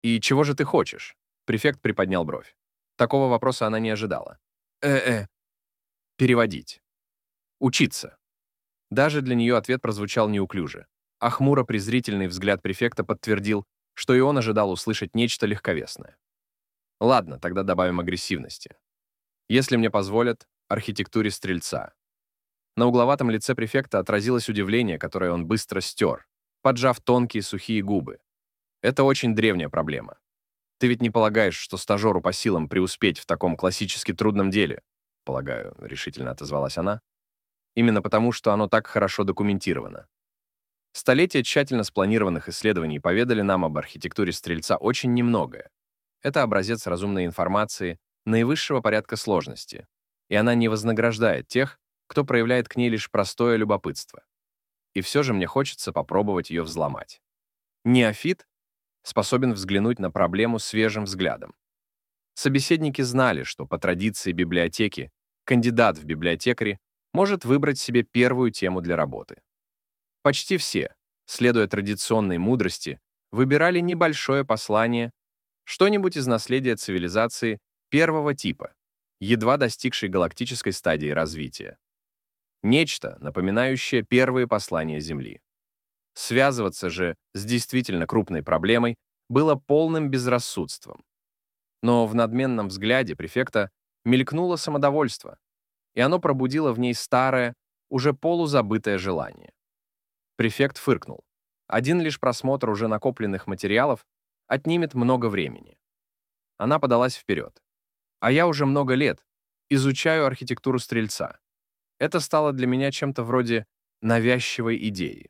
«И чего же ты хочешь?» Префект приподнял бровь. Такого вопроса она не ожидала. «Э-э». «Переводить. Учиться». Даже для нее ответ прозвучал неуклюже, а хмуро-презрительный взгляд префекта подтвердил, что и он ожидал услышать нечто легковесное. Ладно, тогда добавим агрессивности. Если мне позволят, архитектуре стрельца. На угловатом лице префекта отразилось удивление, которое он быстро стер, поджав тонкие сухие губы. Это очень древняя проблема. Ты ведь не полагаешь, что стажеру по силам преуспеть в таком классически трудном деле? Полагаю, решительно отозвалась она. Именно потому, что оно так хорошо документировано. Столетия тщательно спланированных исследований поведали нам об архитектуре стрельца очень немногое. Это образец разумной информации наивысшего порядка сложности, и она не вознаграждает тех, кто проявляет к ней лишь простое любопытство. И все же мне хочется попробовать ее взломать. Неофит способен взглянуть на проблему свежим взглядом. Собеседники знали, что по традиции библиотеки кандидат в библиотекари может выбрать себе первую тему для работы. Почти все, следуя традиционной мудрости, выбирали небольшое послание, что-нибудь из наследия цивилизации первого типа, едва достигшей галактической стадии развития. Нечто, напоминающее первые послания Земли. Связываться же с действительно крупной проблемой было полным безрассудством. Но в надменном взгляде префекта мелькнуло самодовольство, и оно пробудило в ней старое, уже полузабытое желание. Префект фыркнул. Один лишь просмотр уже накопленных материалов отнимет много времени. Она подалась вперед. А я уже много лет изучаю архитектуру стрельца. Это стало для меня чем-то вроде навязчивой идеи.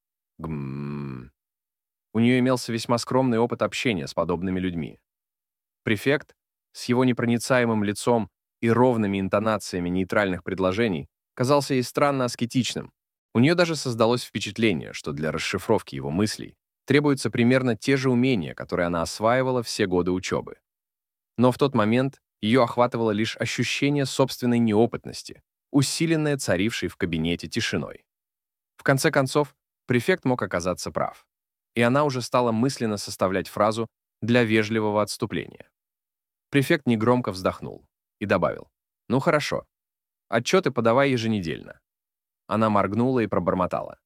Гм. У нее имелся весьма скромный опыт общения с подобными людьми. Префект, с его непроницаемым лицом и ровными интонациями нейтральных предложений, казался ей странно аскетичным. У нее даже создалось впечатление, что для расшифровки его мыслей требуются примерно те же умения, которые она осваивала все годы учебы. Но в тот момент ее охватывало лишь ощущение собственной неопытности, усиленное царившей в кабинете тишиной. В конце концов, префект мог оказаться прав, и она уже стала мысленно составлять фразу для вежливого отступления. Префект негромко вздохнул и добавил: «Ну хорошо, отчеты подавай еженедельно». Она моргнула и пробормотала: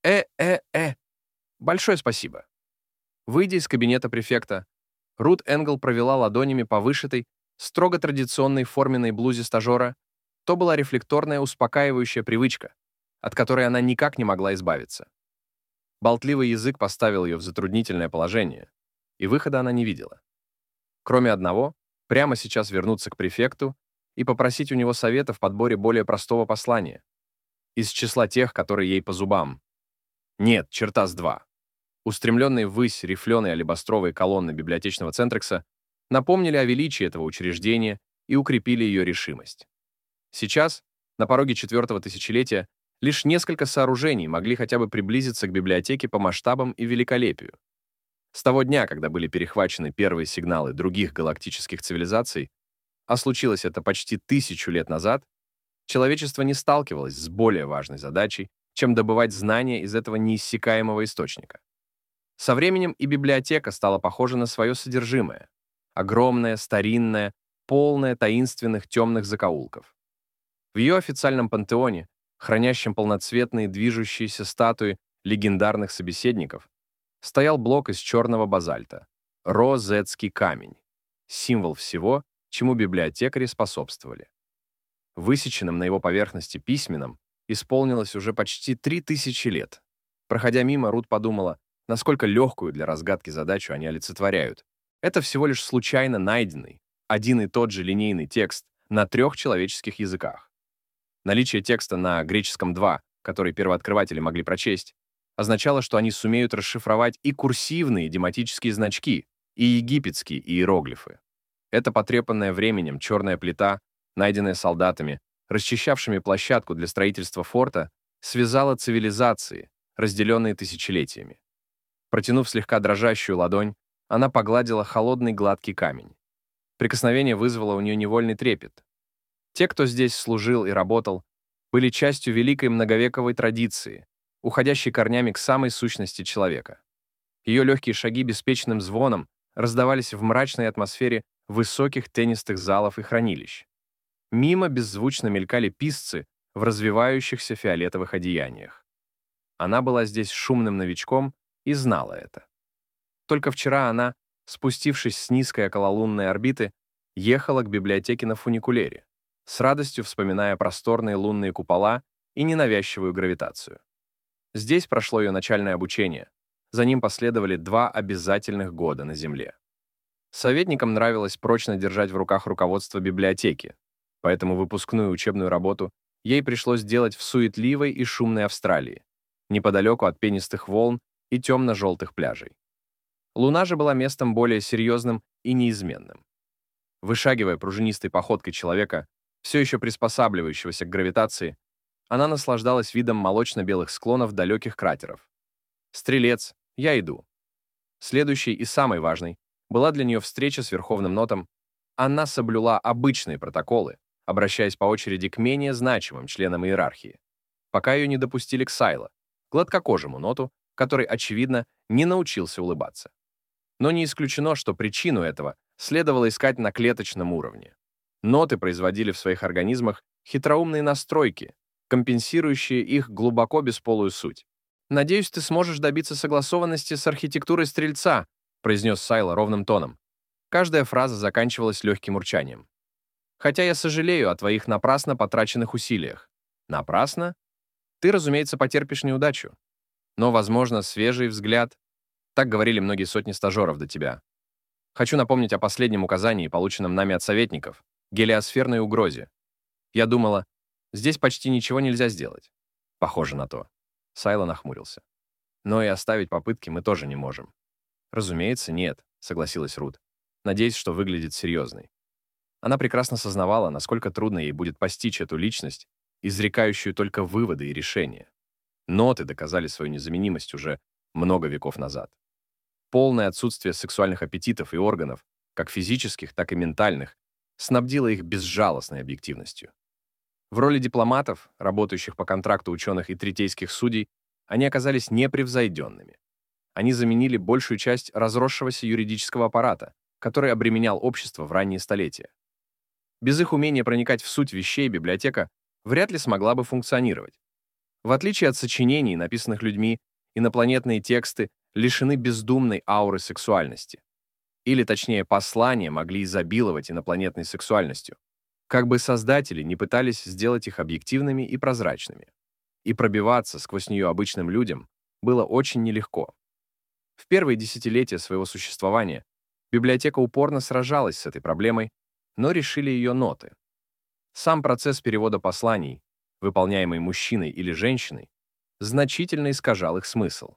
«Э-э-э! Большое спасибо». Выйдя из кабинета префекта, Рут Энгл провела ладонями по вышитой, строго традиционной форменной блузе стажера. То была рефлекторная успокаивающая привычка, от которой она никак не могла избавиться. Болтливый язык поставил ее в затруднительное положение, и выхода она не видела. Кроме одного, прямо сейчас вернуться к префекту и попросить у него совета в подборе более простого послания, из числа тех, которые ей по зубам. Нет, черта с два. Устремленные ввысь рифленые алебастровые колонны библиотечного центрекса напомнили о величии этого учреждения и укрепили ее решимость. Сейчас, на пороге 4-го тысячелетия, лишь несколько сооружений могли хотя бы приблизиться к библиотеке по масштабам и великолепию. С того дня, когда были перехвачены первые сигналы других галактических цивилизаций, а случилось это почти 1000 лет назад, человечество не сталкивалось с более важной задачей, чем добывать знания из этого неиссякаемого источника. Со временем и библиотека стала похожа на свое содержимое. Огромная, старинная, полная таинственных темных закоулков. В ее официальном пантеоне, хранящем полноцветные движущиеся статуи легендарных собеседников, стоял блок из черного базальта — Розетский камень, символ всего, чему библиотекари способствовали. Высеченным на его поверхности письменном исполнилось уже почти 3000 лет. Проходя мимо, Рут подумала, насколько легкую для разгадки задачу они олицетворяют. Это всего лишь случайно найденный, один и тот же линейный текст на 3 человеческих языках. Наличие текста на греческом 2, который первооткрыватели могли прочесть, означало, что они сумеют расшифровать и курсивные дематические значки, и египетские иероглифы. Эта потрепанная временем черная плита, найденная солдатами, расчищавшими площадку для строительства форта, связала цивилизации, разделенные тысячелетиями. Протянув слегка дрожащую ладонь, она погладила холодный гладкий камень. Прикосновение вызвало у нее невольный трепет. Те, кто здесь служил и работал, были частью великой многовековой традиции, уходящей корнями к самой сущности человека. Ее легкие шаги беспечным звоном раздавались в мрачной атмосфере высоких теннистых залов и хранилищ. Мимо беззвучно мелькали писцы в развивающихся фиолетовых одеяниях. Она была здесь шумным новичком и знала это. Только вчера она, спустившись с низкой окололунной орбиты, ехала к библиотеке на фуникулере, с радостью вспоминая просторные лунные купола и ненавязчивую гравитацию. Здесь прошло ее начальное обучение. За ним последовали 2 обязательных года на Земле. Советникам нравилось прочно держать в руках руководство библиотеки, поэтому выпускную учебную работу ей пришлось делать в суетливой и шумной Австралии, неподалеку от пенистых волн и темно-желтых пляжей. Луна же была местом более серьезным и неизменным. Вышагивая пружинистой походкой человека, все еще приспосабливающегося к гравитации, она наслаждалась видом молочно-белых склонов далеких кратеров. «Стрелец, я иду». Следующей и самой важной была для нее встреча с Верховным Нотом. Она соблюла обычные протоколы, обращаясь по очереди к менее значимым членам иерархии, пока ее не допустили к Сайло, гладкокожему Ноту, который, очевидно, не научился улыбаться. Но не исключено, что причину этого следовало искать на клеточном уровне. Ноты производили в своих организмах хитроумные настройки, компенсирующие их глубоко бесполую суть. «Надеюсь, ты сможешь добиться согласованности с архитектурой Стрельца», произнес Сайло ровным тоном. Каждая фраза заканчивалась легким урчанием. «Хотя я сожалею о твоих напрасно потраченных усилиях». «Напрасно? Ты, разумеется, потерпишь неудачу. Но, возможно, свежий взгляд. Так говорили многие сотни стажеров до тебя. Хочу напомнить о последнем указании, полученном нами от советников, гелиосферной угрозе. Я думала, здесь почти ничего нельзя сделать. Похоже на то». Сайло нахмурился. «Но и оставить попытки мы тоже не можем». «Разумеется, нет», — согласилась Рут, надеясь, что выглядит серьезной. Она прекрасно сознавала, насколько трудно ей будет постичь эту личность, изрекающую только выводы и решения. Ноты доказали свою незаменимость уже много веков назад. Полное отсутствие сексуальных аппетитов и органов, как физических, так и ментальных, снабдило их безжалостной объективностью. В роли дипломатов, работающих по контракту ученых и третейских судей, они оказались непревзойденными. Они заменили большую часть разросшегося юридического аппарата, который обременял общество в ранние столетия. Без их умения проникать в суть вещей библиотека вряд ли смогла бы функционировать. В отличие от сочинений, написанных людьми, инопланетные тексты лишены бездумной ауры сексуальности. Или, точнее, послания могли изобиловать инопланетной сексуальностью, как бы создатели не пытались сделать их объективными и прозрачными. И пробиваться сквозь нее обычным людям было очень нелегко. В первые десятилетия своего существования библиотека упорно сражалась с этой проблемой, но решили ее ноты. Сам процесс перевода посланий, выполняемый мужчиной или женщиной, значительно искажал их смысл.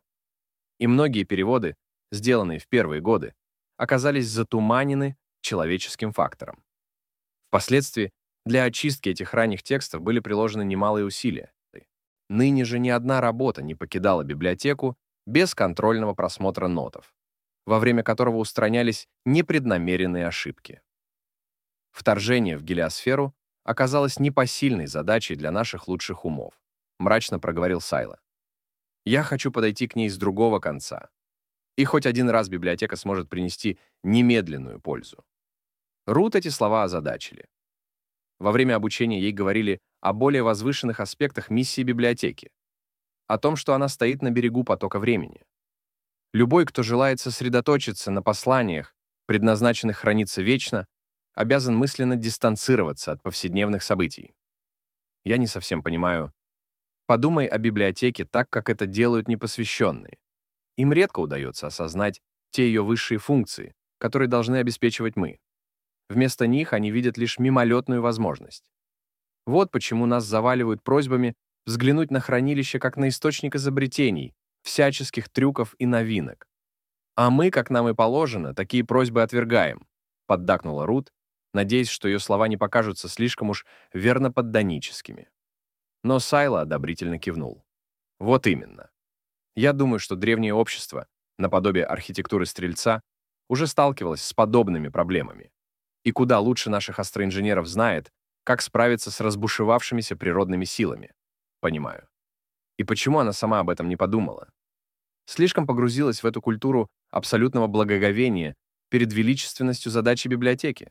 И многие переводы, сделанные в первые годы, оказались затуманены человеческим фактором. Впоследствии для очистки этих ранних текстов были приложены немалые усилия. Ныне же ни одна работа не покидала библиотеку без контрольного просмотра нотов, во время которого устранялись непреднамеренные ошибки. Вторжение в гелиосферу оказалось непосильной задачей для наших лучших умов, мрачно проговорил Сайло. Я хочу подойти к ней с другого конца. И хоть один раз библиотека сможет принести немедленную пользу. Рут эти слова озадачили. Во время обучения ей говорили о более возвышенных аспектах миссии библиотеки, о том, что она стоит на берегу потока времени. Любой, кто желает сосредоточиться на посланиях, предназначенных храниться вечно, обязан мысленно дистанцироваться от повседневных событий. Я не совсем понимаю. Подумай о библиотеке так, как это делают непосвященные. Им редко удается осознать те ее высшие функции, которые должны обеспечивать мы. Вместо них они видят лишь мимолетную возможность. Вот почему нас заваливают просьбами взглянуть на хранилище как на источник изобретений, всяческих трюков и новинок. А мы, как нам и положено, такие просьбы отвергаем, поддакнула Рут, надеясь, что ее слова не покажутся слишком уж верноподданическими. Но Сайло одобрительно кивнул. Вот именно. Я думаю, что древнее общество, наподобие архитектуры Стрельца, уже сталкивалось с подобными проблемами. И куда лучше наших астроинженеров знает, как справиться с разбушевавшимися природными силами. Понимаю. И почему она сама об этом не подумала? Слишком погрузилась в эту культуру абсолютного благоговения перед величественностью задачи библиотеки.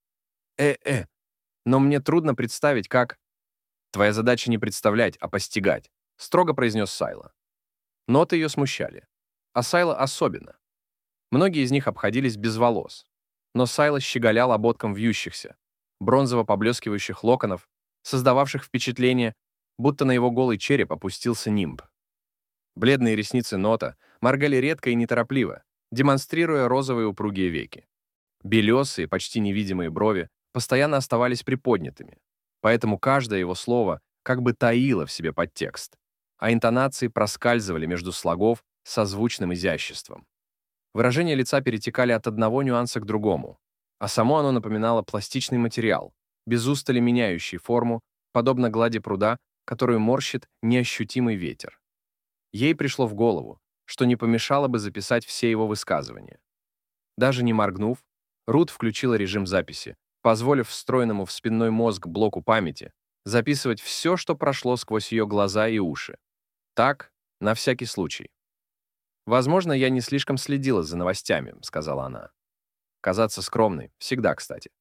Но мне трудно представить, как... Твоя задача не представлять, а постигать, строго произнес Сайла. Ноты ее смущали. А Сайла особенно. Многие из них обходились без волос. Но Сайла щеголял ободком вьющихся, бронзово поблескивающих локонов, создававших впечатление, будто на его голый череп опустился нимб. Бледные ресницы Нота моргали редко и неторопливо, демонстрируя розовые упругие веки. Белесые, почти невидимые брови постоянно оставались приподнятыми, поэтому каждое его слово как бы таило в себе подтекст, а интонации проскальзывали между слогов со звучным изяществом. Выражения лица перетекали от одного нюанса к другому, а само оно напоминало пластичный материал, без устали меняющий форму, подобно глади пруда, которую морщит неощутимый ветер. Ей пришло в голову, что не помешало бы записать все его высказывания. Даже не моргнув, Рут включила режим записи, позволив встроенному в спинной мозг блоку памяти записывать все, что прошло сквозь ее глаза и уши. Так, на всякий случай. «Возможно, я не слишком следила за новостями», — сказала она. Казаться скромной, всегда кстати.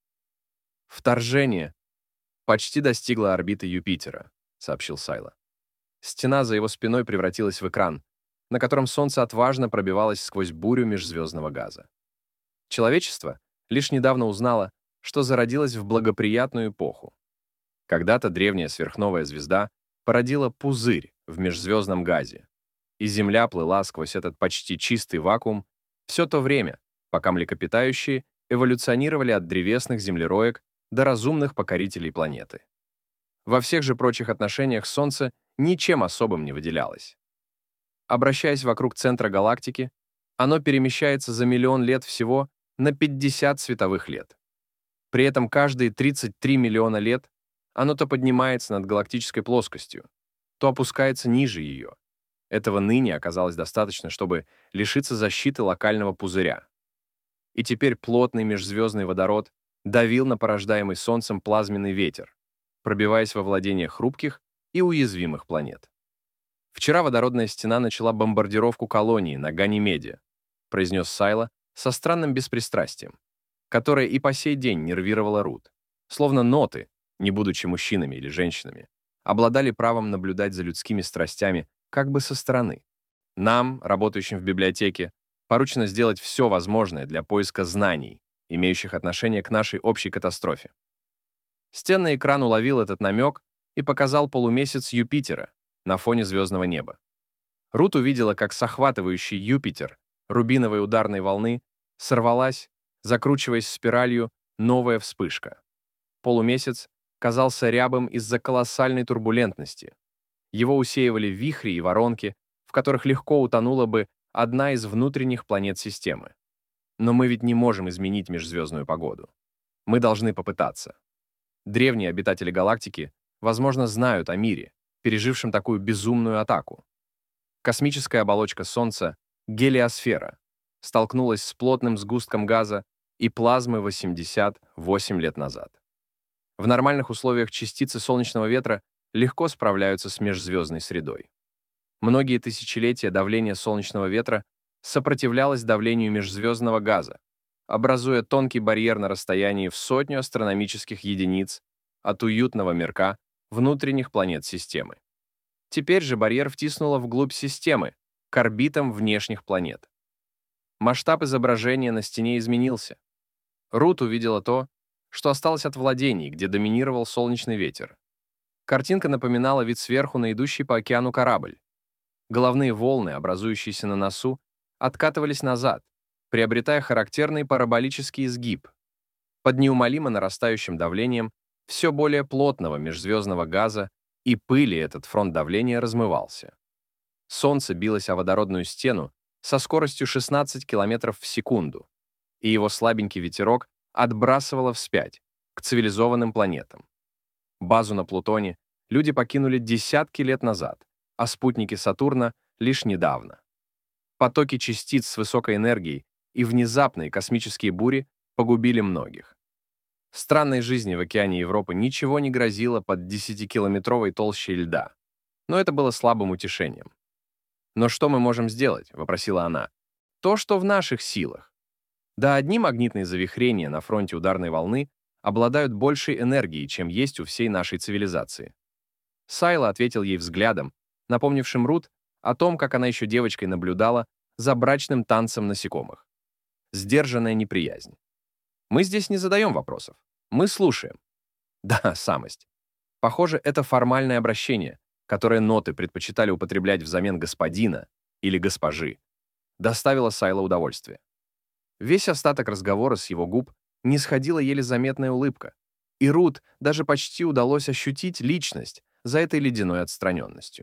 «Вторжение почти достигло орбиты Юпитера», — сообщил Сайла. Стена за его спиной превратилась в экран, на котором Солнце отважно пробивалось сквозь бурю межзвездного газа. Человечество лишь недавно узнало, что зародилось в благоприятную эпоху. Когда-то древняя сверхновая звезда породила пузырь в межзвездном газе, и Земля плыла сквозь этот почти чистый вакуум все то время, пока млекопитающие эволюционировали от древесных землероек до разумных покорителей планеты. Во всех же прочих отношениях Солнце ничем особым не выделялось. Обращаясь вокруг центра галактики, оно перемещается за миллион лет всего на 50 световых лет. При этом каждые 33 миллиона лет оно то поднимается над галактической плоскостью, то опускается ниже ее. Этого ныне оказалось достаточно, чтобы лишиться защиты локального пузыря. И теперь плотный межзвездный водород давил на порождаемый Солнцем плазменный ветер, пробиваясь во владения хрупких и уязвимых планет. «Вчера водородная стена начала бомбардировку колонии на Ганимеде», произнес Сайла со странным беспристрастием, которое и по сей день нервировало Рут, словно ноты, не будучи мужчинами или женщинами, обладали правом наблюдать за людскими страстями как бы со стороны. Нам, работающим в библиотеке, поручено сделать все возможное для поиска знаний, имеющих отношение к нашей общей катастрофе. Стенный экран уловил этот намек и показал полумесяц Юпитера на фоне звездного неба. Рут увидела, как с охватывающий Юпитер рубиновой ударной волны сорвалась, закручиваясь спиралью, новая вспышка. Полумесяц казался рябым из-за колоссальной турбулентности. Его усеивали вихри и воронки, в которых легко утонула бы одна из внутренних планет системы. Но мы ведь не можем изменить межзвездную погоду. Мы должны попытаться. Древние обитатели галактики, возможно, знают о мире, пережившем такую безумную атаку. Космическая оболочка Солнца, гелиосфера, столкнулась с плотным сгустком газа и плазмы 88 лет назад. В нормальных условиях частицы солнечного ветра легко справляются с межзвездной средой. Многие тысячелетия давление солнечного ветра сопротивлялось давлению межзвездного газа, образуя тонкий барьер на расстоянии в 100 астрономических единиц от уютного мирка внутренних планет системы. Теперь же барьер втиснуло вглубь системы, к орбитам внешних планет. Масштаб изображения на стене изменился. Рут увидела то, что осталось от владений, где доминировал солнечный ветер. Картинка напоминала вид сверху на идущий по океану корабль. Головные волны, образующиеся на носу, откатывались назад, приобретая характерный параболический изгиб. Под неумолимо нарастающим давлением все более плотного межзвездного газа и пыли этот фронт давления размывался. Солнце билось о водородную стену со скоростью 16 км в секунду, и его слабенький ветерок отбрасывало вспять, к цивилизованным планетам. Базу на Плутоне люди покинули десятки лет назад, а спутники Сатурна — лишь недавно. Потоки частиц с высокой энергией и внезапные космические бури погубили многих. Странной жизни в океане Европы ничего не грозило под 10-километровой толщей льда, но это было слабым утешением. «Но что мы можем сделать?» — вопросила она. «То, что в наших силах. Да, одни магнитные завихрения на фронте ударной волны обладают большей энергией, чем есть у всей нашей цивилизации. Сайла ответил ей взглядом, напомнившим Рут о том, как она еще девочкой наблюдала за брачным танцем насекомых. Сдержанная неприязнь. Мы здесь не задаем вопросов. Мы слушаем. Да, самость. Похоже, это формальное обращение, которое ноты предпочитали употреблять взамен господина или госпожи, доставило Сайла удовольствие. Весь остаток разговора с его губ не сходила еле заметная улыбка, и Рут даже почти удалось ощутить личность за этой ледяной отстраненностью.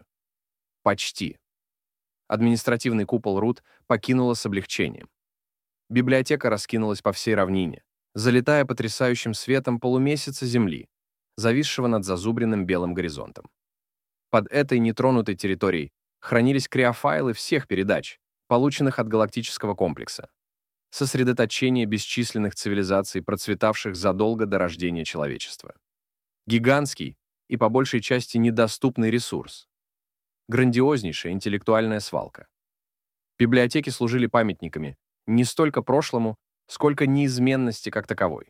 Почти. Административный купол Рут покинула с облегчением. Библиотека раскинулась по всей равнине, залитая потрясающим светом полумесяца Земли, зависшего над зазубренным белым горизонтом. Под этой нетронутой территорией хранились криофайлы всех передач, полученных от галактического комплекса. Сосредоточение бесчисленных цивилизаций, процветавших задолго до рождения человечества. Гигантский и по большей части недоступный ресурс. Грандиознейшая интеллектуальная свалка. Библиотеки служили памятниками не столько прошлому, сколько неизменности как таковой.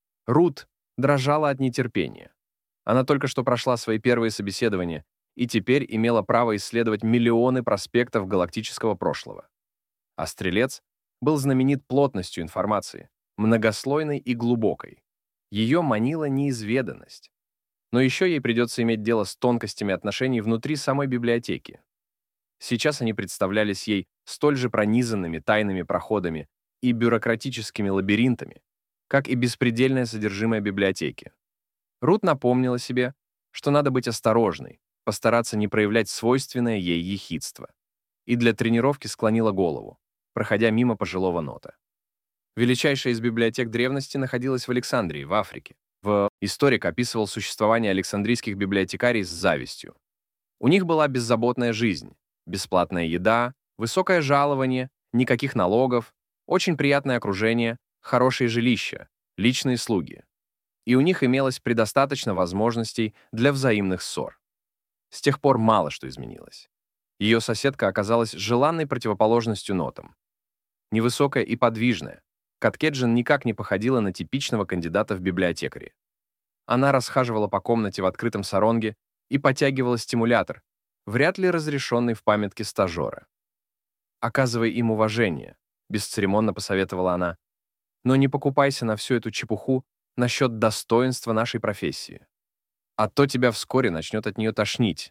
Рут дрожала от нетерпения. Она только что прошла свои первые собеседования и теперь имела право исследовать миллионы проспектов галактического прошлого. А Стрелец был знаменит плотностью информации, многослойной и глубокой. Ее манила неизведанность. Но еще ей придется иметь дело с тонкостями отношений внутри самой библиотеки. Сейчас они представлялись ей столь же пронизанными тайными проходами и бюрократическими лабиринтами, как и беспредельное содержимое библиотеки. Рут напомнила себе, что надо быть осторожной, постараться не проявлять свойственное ей ехидство. И для тренировки склонила голову, проходя мимо пожилого нота. Величайшая из библиотек древности находилась в Александрии, в Африке. Историк описывал существование александрийских библиотекарий с завистью. У них была беззаботная жизнь, бесплатная еда, высокое жалование, никаких налогов, очень приятное окружение, хорошие жилища, личные слуги. И у них имелось предостаточно возможностей для взаимных ссор. С тех пор мало что изменилось. Ее соседка оказалась желанной противоположностью нотам. Невысокая и подвижная, Каткеджин никак не походила на типичного кандидата в библиотекари. Она расхаживала по комнате в открытом саронге и потягивала стимулятор, вряд ли разрешенный в памятке стажера. «Оказывай им уважение», — бесцеремонно посоветовала она, «но не покупайся на всю эту чепуху насчет достоинства нашей профессии. А то тебя вскоре начнет от нее тошнить».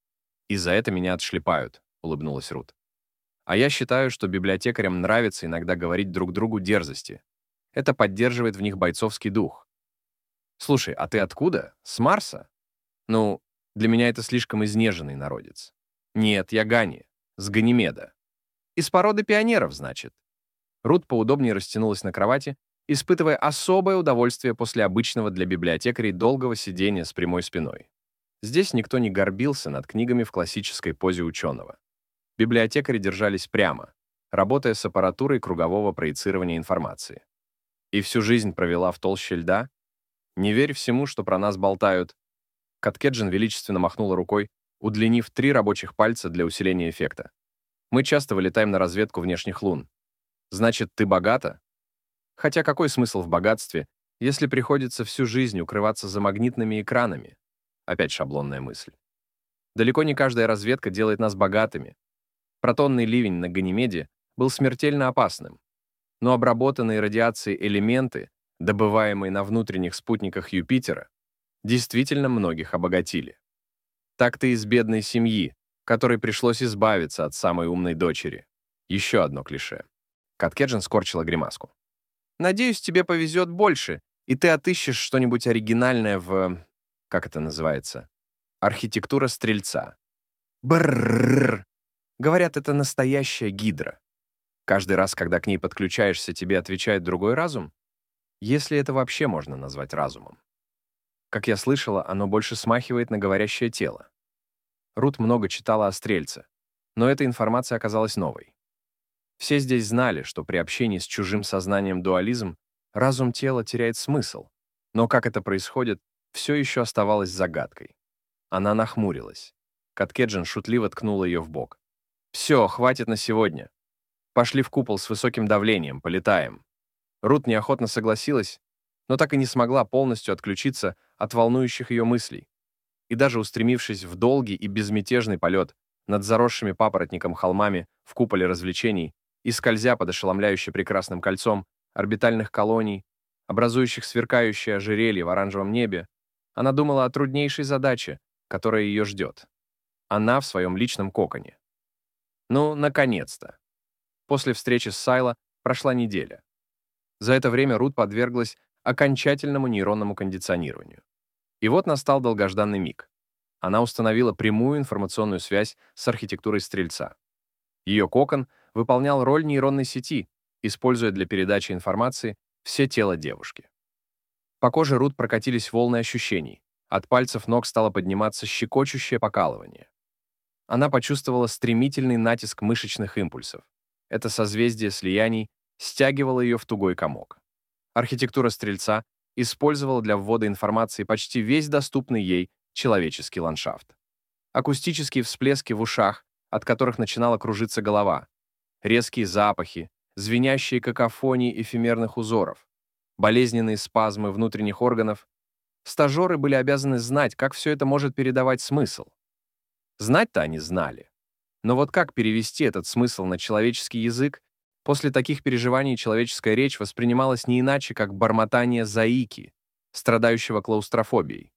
«И за это меня отшлепают», — улыбнулась Рут. «А я считаю, что библиотекарям нравится иногда говорить друг другу дерзости. Это поддерживает в них бойцовский дух. Слушай, а ты откуда? С Марса? Ну, для меня это слишком изнеженный народец. Нет, я Гани, с Ганимеда. Из породы пионеров, значит». Рут поудобнее растянулась на кровати, испытывая особое удовольствие после обычного для библиотекарей долгого сидения с прямой спиной. Здесь никто не горбился над книгами в классической позе ученого. Библиотекари держались прямо, работая с аппаратурой кругового проецирования информации. И всю жизнь провела в толще льда? Не верь всему, что про нас болтают. Каткеджин величественно махнула рукой, удлинив 3 рабочих пальца для усиления эффекта. Мы часто вылетаем на разведку внешних лун. Значит, ты богата? Хотя какой смысл в богатстве, если приходится всю жизнь укрываться за магнитными экранами? Опять шаблонная мысль. Далеко не каждая разведка делает нас богатыми. Протонный ливень на Ганимеде был смертельно опасным, но обработанные радиацией элементы, добываемые на внутренних спутниках Юпитера, действительно многих обогатили. Так ты из бедной семьи, которой пришлось избавиться от самой умной дочери. Еще одно клише. Каткеджин скорчила гримаску. «Надеюсь, тебе повезет больше, и ты отыщешь что-нибудь оригинальное в... Как это называется? Архитектура Стрельца. Брррррр. Говорят, это настоящая гидра. Каждый раз, когда к ней подключаешься, тебе отвечает другой разум? Если это вообще можно назвать разумом. Как я слышала, оно больше смахивает на говорящее тело. Рут много читала о Стрельце, но эта информация оказалась новой. Все здесь знали, что при общении с чужим сознанием дуализм разум тела теряет смысл, но как это происходит, все еще оставалось загадкой. Она нахмурилась. Каткеджин шутливо ткнула ее в бок. «Все, хватит на сегодня. Пошли в купол с высоким давлением, полетаем». Рут неохотно согласилась, но так и не смогла полностью отключиться от волнующих ее мыслей. И даже устремившись в долгий и безмятежный полет над заросшими папоротником холмами в куполе развлечений и скользя под ошеломляюще прекрасным кольцом орбитальных колоний, образующих сверкающее ожерелье в оранжевом небе, она думала о труднейшей задаче, которая ее ждет. Она в своем личном коконе. Ну, наконец-то. После встречи с Сайло прошла неделя. За это время Рут подверглась окончательному нейронному кондиционированию. И вот настал долгожданный миг. Она установила прямую информационную связь с архитектурой Стрельца. Ее кокон выполнял роль нейронной сети, используя для передачи информации все тело девушки. По коже Рут прокатились волны ощущений. От пальцев ног стало подниматься щекочущее покалывание. Она почувствовала стремительный натиск мышечных импульсов. Это созвездие слияний стягивало ее в тугой комок. Архитектура Стрельца использовала для ввода информации почти весь доступный ей человеческий ландшафт. Акустические всплески в ушах, от которых начинала кружиться голова, резкие запахи, звенящие какофонии эфемерных узоров, болезненные спазмы внутренних органов. Стажеры были обязаны знать, как все это может передавать смысл. Знать-то они знали. Но вот как перевести этот смысл на человеческий язык? После таких переживаний человеческая речь воспринималась не иначе, как бормотание заики, страдающего клаустрофобией.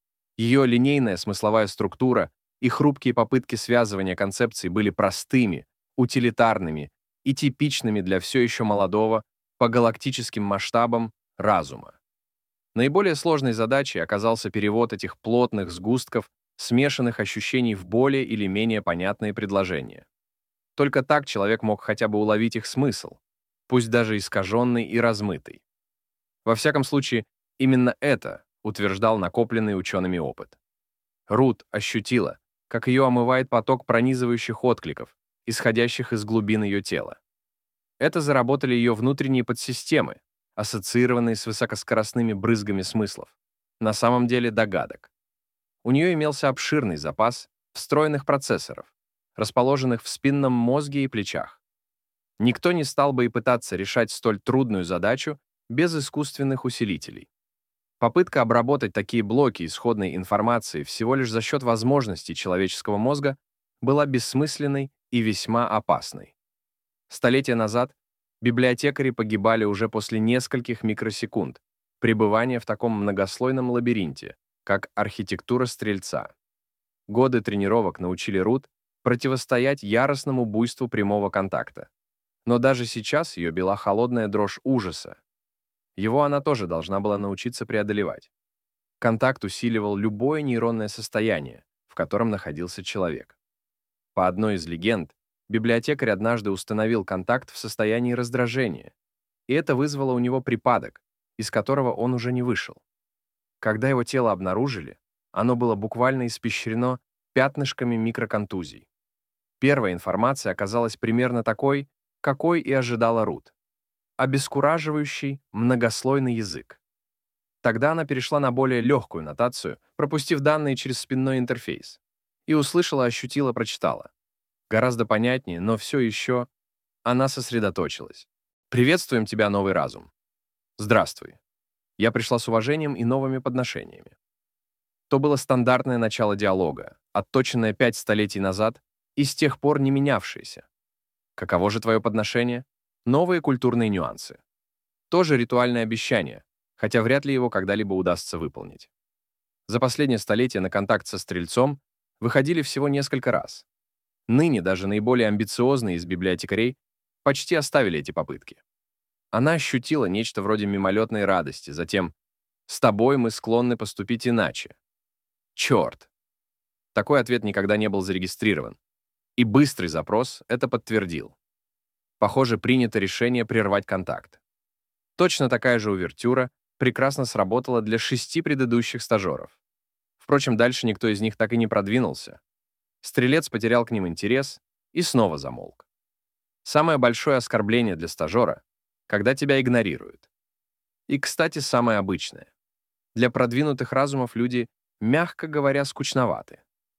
Ее линейная смысловая структура и хрупкие попытки связывания концепций были простыми, утилитарными и типичными для все еще молодого, по галактическим масштабам, разума. Наиболее сложной задачей оказался перевод этих плотных сгустков смешанных ощущений в более или менее понятные предложения. Только так человек мог хотя бы уловить их смысл, пусть даже искаженный и размытый. Во всяком случае, именно это утверждал накопленный учеными опыт. Рут ощутила, как ее омывает поток пронизывающих откликов, исходящих из глубин ее тела. Это заработали ее внутренние подсистемы, ассоциированные с высокоскоростными брызгами смыслов, на самом деле догадок. У нее имелся обширный запас встроенных процессоров, расположенных в спинном мозге и плечах. Никто не стал бы и пытаться решать столь трудную задачу без искусственных усилителей. Попытка обработать такие блоки исходной информации всего лишь за счет возможностей человеческого мозга была бессмысленной и весьма опасной. Столетия назад библиотекари погибали уже после нескольких микросекунд пребывания в таком многослойном лабиринте, как архитектура Стрельца. Годы тренировок научили Рут противостоять яростному буйству прямого контакта. Но даже сейчас ее била холодная дрожь ужаса. Его она тоже должна была научиться преодолевать. Контакт усиливал любое нейронное состояние, в котором находился человек. По одной из легенд, библиотекарь однажды установил контакт в состоянии раздражения, и это вызвало у него припадок, из которого он уже не вышел. Когда его тело обнаружили, оно было буквально испещрено пятнышками микроконтузий. Первая информация оказалась примерно такой, какой и ожидала Рут. Обескураживающий многослойный язык. Тогда она перешла на более легкую нотацию, пропустив данные через спинной интерфейс. И услышала, ощутила, прочитала. Гораздо понятнее, но все еще она сосредоточилась. «Приветствуем тебя, новый разум. Здравствуй. Я пришла с уважением и новыми подношениями». То было стандартное начало диалога, отточенное 5 столетий назад и с тех пор не менявшееся. Каково же твое подношение? Новые культурные нюансы. Тоже ритуальное обещание, хотя вряд ли его когда-либо удастся выполнить. За последнее столетие на контакт со Стрельцом выходили всего несколько раз. Ныне даже наиболее амбициозные из библиотекарей почти оставили эти попытки. Она ощутила нечто вроде мимолетной радости, затем «С тобой мы склонны поступить иначе». Черт! Такой ответ никогда не был зарегистрирован. И быстрый запрос это подтвердил. Похоже, принято решение прервать контакт. Точно такая же увертюра прекрасно сработала для 6 предыдущих стажеров. Впрочем, дальше никто из них так и не продвинулся. Стрелец потерял к ним интерес и снова замолк. Самое большое оскорбление для стажера, когда тебя игнорируют. И, кстати, самое обычное. Для продвинутых разумов люди, мягко говоря, скучноваты.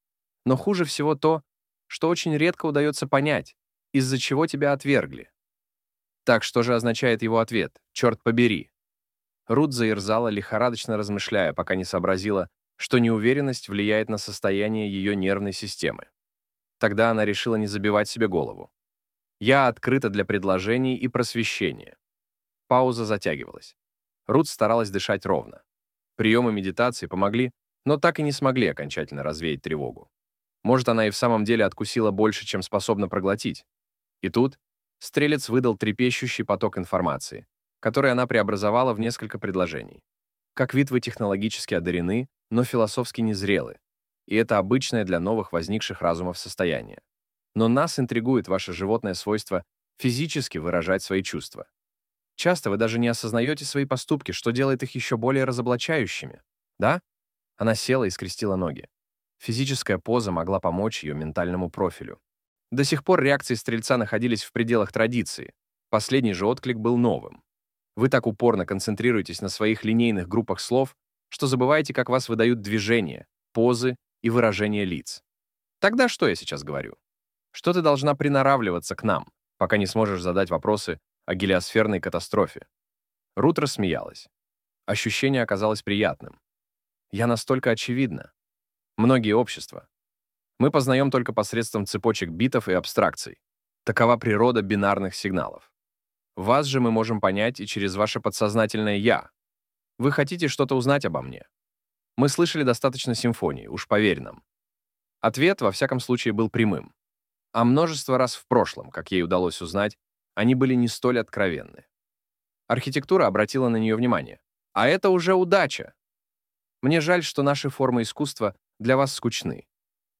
Но хуже всего то, что очень редко удается понять, из-за чего тебя отвергли. Так что же означает его ответ? Черт побери. Рут заерзала, лихорадочно размышляя, пока не сообразила, что неуверенность влияет на состояние ее нервной системы. Тогда она решила не забивать себе голову. «Я открыта для предложений и просвещения». Пауза затягивалась. Рут старалась дышать ровно. Приемы медитации помогли, но так и не смогли окончательно развеять тревогу. Может, она и в самом деле откусила больше, чем способна проглотить. И тут Стрелец выдал трепещущий поток информации, который она преобразовала в несколько предложений. Как вид вы технологически одарены, но философски незрелы, и это обычное для новых возникших разумов состояние. Но нас интригует ваше животное свойство физически выражать свои чувства. Часто вы даже не осознаете свои поступки, что делает их еще более разоблачающими. Да? Она села и скрестила ноги. Физическая поза могла помочь ее ментальному профилю. До сих пор реакции Стрельца находились в пределах традиции. Последний же отклик был новым. Вы так упорно концентрируетесь на своих линейных группах слов, что забываете, как вас выдают движения, позы и выражения лиц. Тогда что я сейчас говорю? Что ты должна приноравливаться к нам, пока не сможешь задать вопросы о гелиосферной катастрофе? Рут рассмеялась. Ощущение оказалось приятным. Я настолько очевидна. Многие общества. Мы познаем только посредством цепочек битов и абстракций. Такова природа бинарных сигналов. Вас же мы можем понять и через ваше подсознательное «я». Вы хотите что-то узнать обо мне? Мы слышали достаточно симфоний, уж поверь нам. Ответ, во всяком случае, был прямым. А множество раз в прошлом, как ей удалось узнать, они были не столь откровенны. Архитектура обратила на нее внимание. А это уже удача. Мне жаль, что наши формы искусства для вас скучны.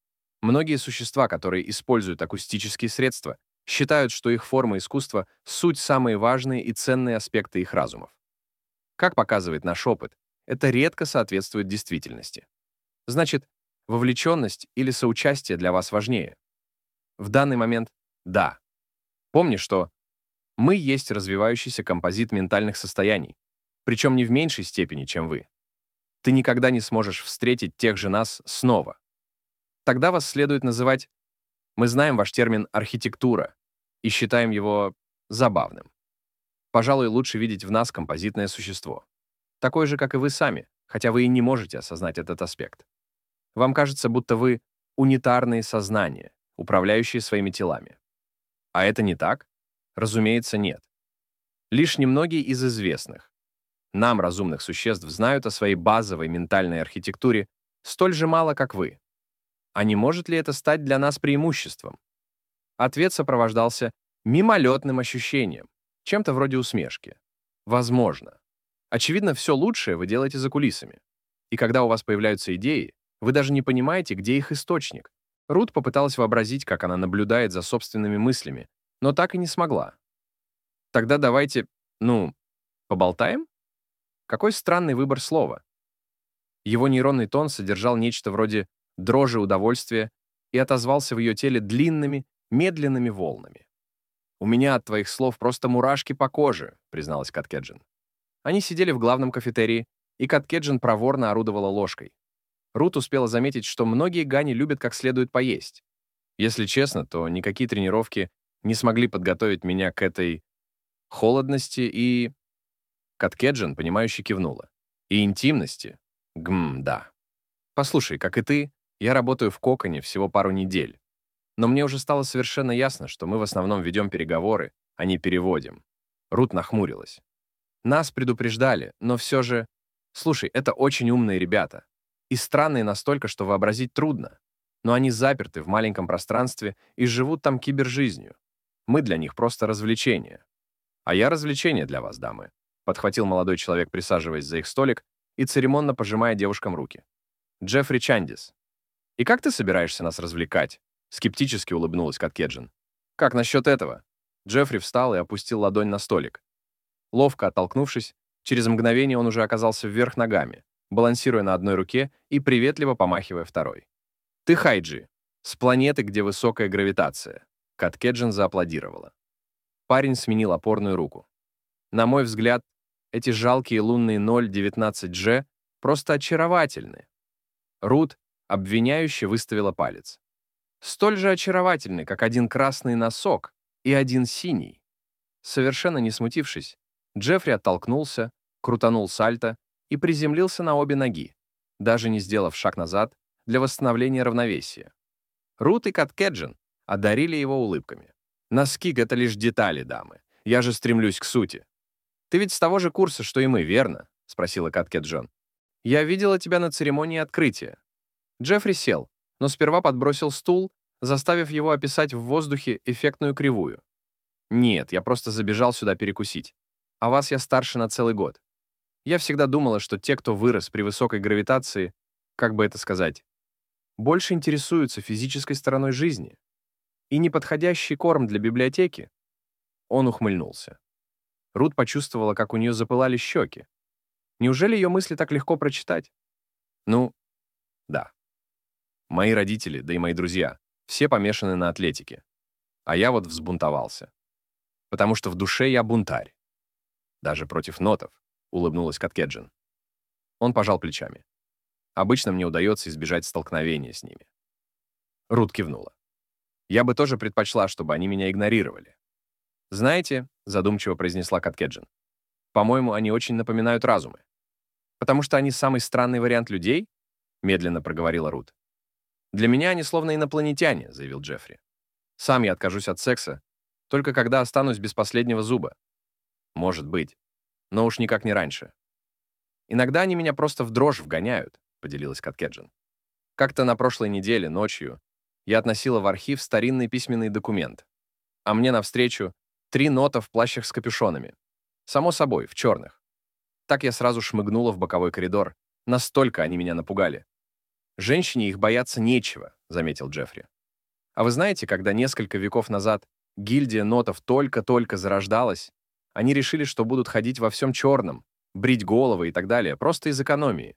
Многие существа, которые используют акустические средства, считают, что их формы искусства — суть самые важные и ценные аспекты их разумов. Как показывает наш опыт, это редко соответствует действительности. Значит, вовлеченность или соучастие для вас важнее? В данный момент — да. Помни, что мы есть развивающийся композит ментальных состояний, причем не в меньшей степени, чем вы. Ты никогда не сможешь встретить тех же нас снова. Тогда вас следует называть, мы знаем ваш термин «архитектура» и считаем его забавным. Пожалуй, лучше видеть в нас композитное существо. Такое же, как и вы сами, хотя вы и не можете осознать этот аспект. Вам кажется, будто вы унитарные сознания, управляющие своими телами. А это не так? Разумеется, нет. Лишь немногие из известных нам, разумных существ, знают о своей базовой ментальной архитектуре столь же мало, как вы. А не может ли это стать для нас преимуществом? Ответ сопровождался мимолетным ощущением, чем-то вроде усмешки. Возможно. Очевидно, все лучшее вы делаете за кулисами. И когда у вас появляются идеи, вы даже не понимаете, где их источник. Рут попыталась вообразить, как она наблюдает за собственными мыслями, но так и не смогла. Тогда давайте, поболтаем? Какой странный выбор слова. Его нейронный тон содержал нечто вроде дрожи удовольствия и отозвался в ее теле длинными, медленными волнами. «У меня от твоих слов просто мурашки по коже», — призналась Каткеджин. Они сидели в главном кафетерии, и Каткеджин проворно орудовала ложкой. Рут успела заметить, что многие гани любят как следует поесть. Если честно, то никакие тренировки не смогли подготовить меня к этой холодности и... Каткеджин, понимающе кивнула. И интимности? Да. Послушай, как и ты, я работаю в Коконе всего пару недель. Но мне уже стало совершенно ясно, что мы в основном ведем переговоры, а не переводим. Рут нахмурилась. Нас предупреждали, но все же... Слушай, это очень умные ребята. И странные настолько, что вообразить трудно. Но они заперты в маленьком пространстве и живут там кибержизнью. Мы для них просто развлечение. А я развлечение для вас, дамы, подхватил молодой человек, присаживаясь за их столик и церемонно пожимая девушкам руки. Джеффри Чандис. И как ты собираешься нас развлекать? Скептически улыбнулась Каткеджин. Как насчет этого? Джеффри встал и опустил ладонь на столик. Ловко оттолкнувшись, через мгновение он уже оказался вверх ногами, балансируя на одной руке и приветливо помахивая второй. «Ты Хайджи, с планеты, где высокая гравитация». Каткеджин зааплодировала. Парень сменил опорную руку. На мой взгляд, эти жалкие лунные 019G просто очаровательны. Рут обвиняюще выставила палец. Столь же очаровательны, как один красный носок и один синий. Совершенно не смутившись, Джеффри оттолкнулся, крутанул сальто и приземлился на обе ноги, даже не сделав шаг назад для восстановления равновесия. Рут и Каткеджин одарили его улыбками. «Носки — это лишь детали, дамы. Я же стремлюсь к сути». «Ты ведь с того же курса, что и мы, верно?» — спросила Каткеджин. «Я видела тебя на церемонии открытия». Джеффри сел, но сперва подбросил стул, заставив его описать в воздухе эффектную кривую. «Нет, я просто забежал сюда перекусить. А вас я старше на целый год. Я всегда думала, что те, кто вырос при высокой гравитации, как бы это сказать, больше интересуются физической стороной жизни. И неподходящий корм для библиотеки». Он ухмыльнулся. Рут почувствовала, как у нее запылали щеки. Неужели ее мысли так легко прочитать? Ну, да. Мои родители, да и мои друзья, все помешаны на атлетике. А я вот взбунтовался. Потому что в душе я бунтарь. Даже против нотов, улыбнулась Каткеджин. Он пожал плечами. Обычно мне удается избежать столкновения с ними. Рут кивнула. Я бы тоже предпочла, чтобы они меня игнорировали. Знаете, задумчиво произнесла Каткеджин, по-моему, они очень напоминают разумы. Потому что они самый странный вариант людей? Медленно проговорила Рут. Для меня они словно инопланетяне, заявил Джеффри. Сам я откажусь от секса, только когда останусь без последнего зуба. Может быть, но уж никак не раньше. Иногда они меня просто в дрожь вгоняют, поделилась Каткеджин. Как-то на прошлой неделе, ночью, я относила в архив старинный письменный документ, а мне навстречу 3 нота в плащах с капюшонами. Само собой, в черных. Так я сразу шмыгнула в боковой коридор. Настолько они меня напугали. «Женщине их бояться нечего», — заметил Джеффри. А вы знаете, когда несколько веков назад гильдия нотов только-только зарождалась, они решили, что будут ходить во всем черном, брить головы и так далее, просто из экономии.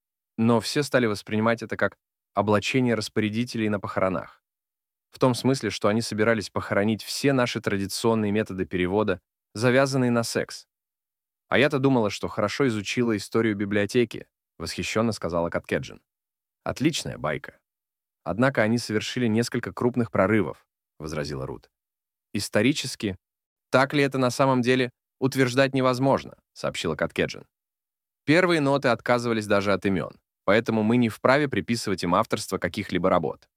Но все стали воспринимать это как облачение распорядителей на похоронах. В том смысле, что они собирались похоронить все наши традиционные методы перевода, завязанные на секс. «А я-то думала, что хорошо изучила историю библиотеки», — восхищенно сказала Каткеджин. «Отличная байка». «Однако они совершили несколько крупных прорывов», — возразила Рут. «Исторически, так ли это на самом деле, утверждать невозможно», — сообщила Каткеджин. «Первые ноты отказывались даже от имен, поэтому мы не вправе приписывать им авторство каких-либо работ.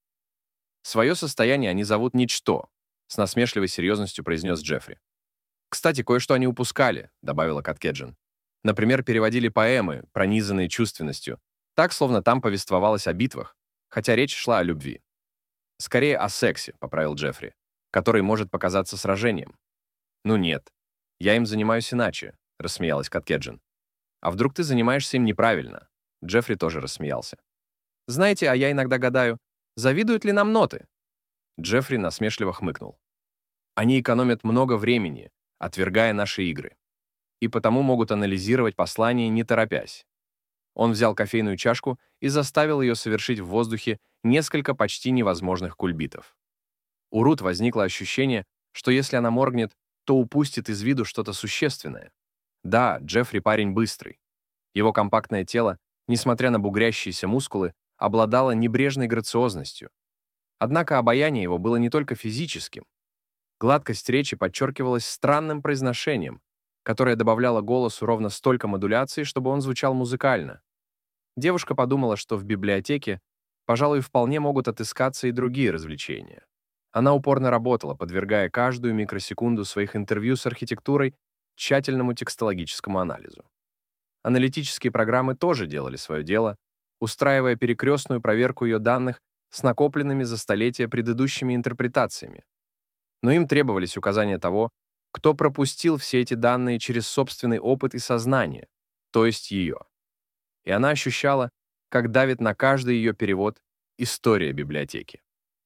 Свое состояние они зовут «ничто», — с насмешливой серьезностью произнес Джеффри. «Кстати, кое-что они упускали», — добавила Каткеджин. «Например, переводили поэмы, пронизанные чувственностью, так, словно там повествовалось о битвах, хотя речь шла о любви. «Скорее о сексе», — поправил Джеффри, «который может показаться сражением». «Ну нет, я им занимаюсь иначе», — рассмеялась Каткеджин. «А вдруг ты занимаешься им неправильно?» Джеффри тоже рассмеялся. «Знаете, а я иногда гадаю, завидуют ли нам ноты?» Джеффри насмешливо хмыкнул. «Они экономят много времени, отвергая наши игры, и потому могут анализировать послание, не торопясь». Он взял кофейную чашку и заставил ее совершить в воздухе несколько почти невозможных кульбитов. У Рут возникло ощущение, что если она моргнет, то упустит из виду что-то существенное. Да, Джеффри парень быстрый. Его компактное тело, несмотря на бугрящиеся мускулы, обладало небрежной грациозностью. Однако обаяние его было не только физическим. Гладкость речи подчеркивалась странным произношением, которое добавляло голосу ровно столько модуляции, чтобы он звучал музыкально. Девушка подумала, что в библиотеке, пожалуй, вполне могут отыскаться и другие развлечения. Она упорно работала, подвергая каждую микросекунду своих интервью с архитектурой тщательному текстологическому анализу. Аналитические программы тоже делали свое дело, устраивая перекрестную проверку ее данных с накопленными за столетия предыдущими интерпретациями. Но им требовались указания того, кто пропустил все эти данные через собственный опыт и сознание, то есть ее. И она ощущала, как давит на каждый ее перевод история библиотеки.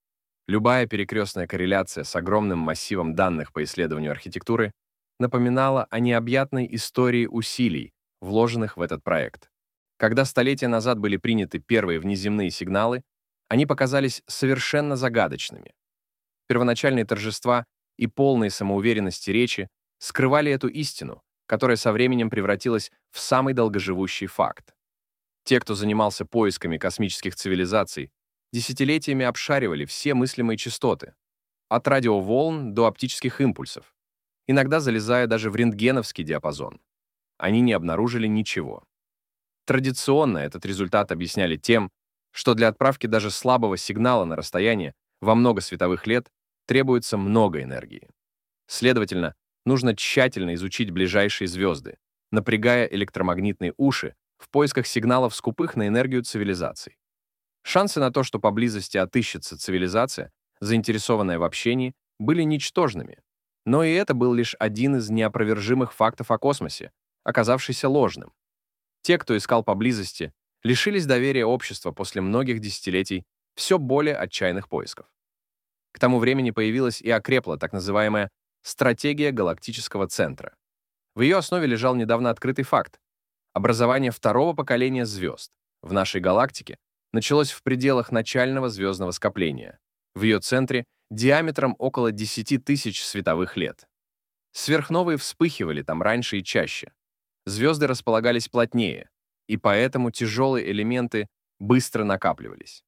Любая перекрестная корреляция с огромным массивом данных по исследованию архитектуры напоминала о необъятной истории усилий, вложенных в этот проект. Когда столетия назад были приняты первые внеземные сигналы, они показались совершенно загадочными. Первоначальные торжества и полные самоуверенности речи скрывали эту истину, которая со временем превратилась в самый долгоживущий факт. Те, кто занимался поисками космических цивилизаций, десятилетиями обшаривали все мыслимые частоты, от радиоволн до оптических импульсов. иногда залезая даже в рентгеновский диапазон. Они не обнаружили ничего. Традиционно этот результат объясняли тем, что для отправки даже слабого сигнала на расстояние во много световых лет требуется много энергии. Следовательно, нужно тщательно изучить ближайшие звезды, напрягая электромагнитные уши в поисках сигналов скупых на энергию цивилизаций. Шансы на то, что поблизости отыщется цивилизация, заинтересованная в общении, были ничтожными. Но и это был лишь один из неопровержимых фактов о космосе, оказавшийся ложным. Те, кто искал поблизости, лишились доверия общества после многих десятилетий все более отчаянных поисков. К тому времени появилась и окрепла так называемая стратегия галактического центра. В ее основе лежал недавно открытый факт. Образование второго поколения звезд в нашей галактике началось в пределах начального звездного скопления, в ее центре диаметром около 10 тысяч световых лет. Сверхновые вспыхивали там раньше и чаще. Звезды располагались плотнее, и поэтому тяжелые элементы быстро накапливались.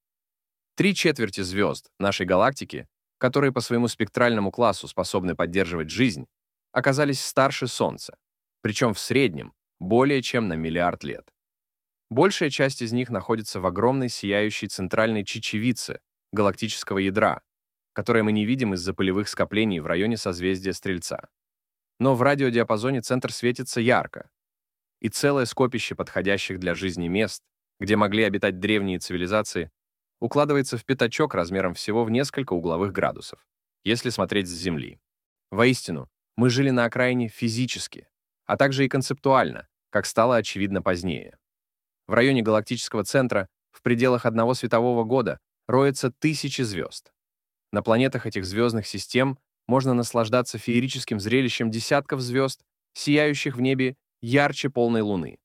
3/4 звезд нашей галактики, которые по своему спектральному классу способны поддерживать жизнь, оказались старше Солнца, причем в среднем более чем на миллиард лет. Большая часть из них находится в огромной сияющей центральной чечевице галактического ядра, которое мы не видим из-за пылевых скоплений в районе созвездия Стрельца. Но в радиодиапазоне центр светится ярко, и целое скопище подходящих для жизни мест, где могли обитать древние цивилизации, укладывается в пятачок размером всего в несколько угловых градусов, если смотреть с Земли. Воистину, мы жили на окраине физически, а также и концептуально, как стало очевидно позднее. В районе галактического центра в пределах одного светового года роются тысячи звезд. На планетах этих звездных систем можно наслаждаться феерическим зрелищем десятков звезд, сияющих в небе ярче полной луны.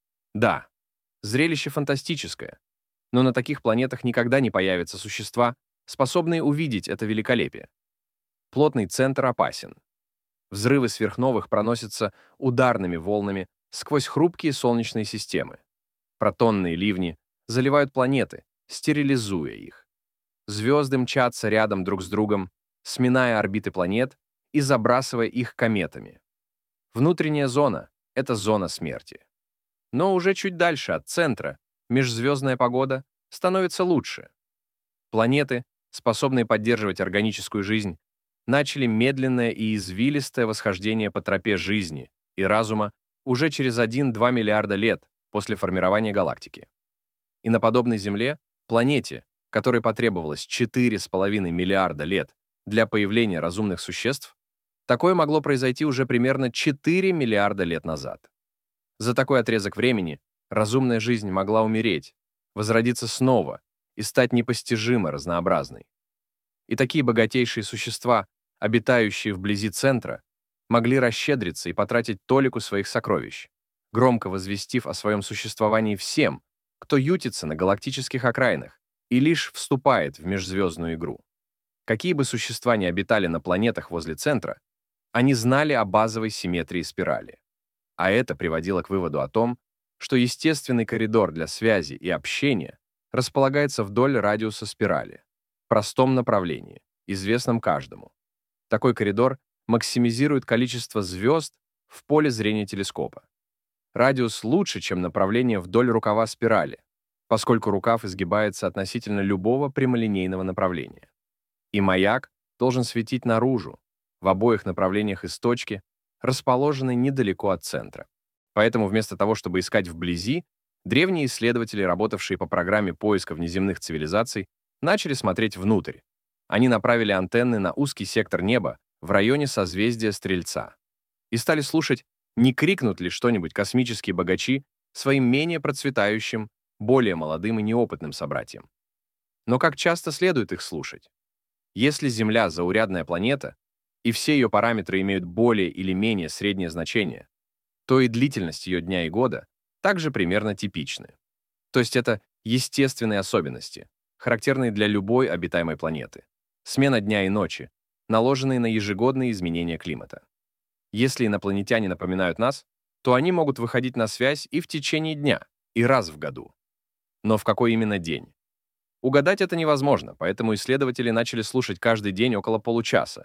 Да, зрелище фантастическое, но на таких планетах никогда не появятся существа, способные увидеть это великолепие. Плотный центр опасен. Взрывы сверхновых проносятся ударными волнами сквозь хрупкие солнечные системы. Протонные ливни заливают планеты, стерилизуя их. Звезды мчатся рядом друг с другом, сминая орбиты планет и забрасывая их кометами. Внутренняя зона — это зона смерти. Но уже чуть дальше от центра межзвездная погода становится лучше. Планеты, способные поддерживать органическую жизнь, начали медленное и извилистое восхождение по тропе жизни и разума уже через 1-2 миллиарда лет после формирования галактики. И на подобной Земле, планете, которой потребовалось 4,5 миллиарда лет для появления разумных существ, такое могло произойти уже примерно 4 миллиарда лет назад. За такой отрезок времени разумная жизнь могла умереть, возродиться снова и стать непостижимо разнообразной. И такие богатейшие существа, обитающие вблизи центра, могли расщедриться и потратить толику своих сокровищ, громко возвестив о своем существовании всем, кто ютится на галактических окраинах и лишь вступает в межзвездную игру. Какие бы существа ни обитали на планетах возле центра, они знали о базовой симметрии спирали. А это приводило к выводу о том, что естественный коридор для связи и общения располагается вдоль радиуса спирали, в простом направлении, известном каждому. Такой коридор максимизирует количество звезд в поле зрения телескопа. Радиус лучше, чем направление вдоль рукава спирали, поскольку рукав изгибается относительно любого прямолинейного направления. И маяк должен светить наружу, в обоих направлениях из точки, расположенной недалеко от центра. Поэтому вместо того, чтобы искать вблизи, древние исследователи, работавшие по программе поиска внеземных цивилизаций, начали смотреть внутрь. Они направили антенны на узкий сектор неба в районе созвездия Стрельца и стали слушать, не крикнут ли что-нибудь космические богачи своим менее процветающим, более молодым и неопытным собратьям. Но как часто следует их слушать? Если Земля — заурядная планета, и все ее параметры имеют более или менее среднее значение, то и длительность ее дня и года также примерно типичны. То есть это естественные особенности, характерные для любой обитаемой планеты. Смена дня и ночи, наложенные на ежегодные изменения климата. Если инопланетяне напоминают нас, то они могут выходить на связь и в течение дня, и раз в году. Но в какой именно день? Угадать это невозможно, поэтому исследователи начали слушать каждый день около получаса,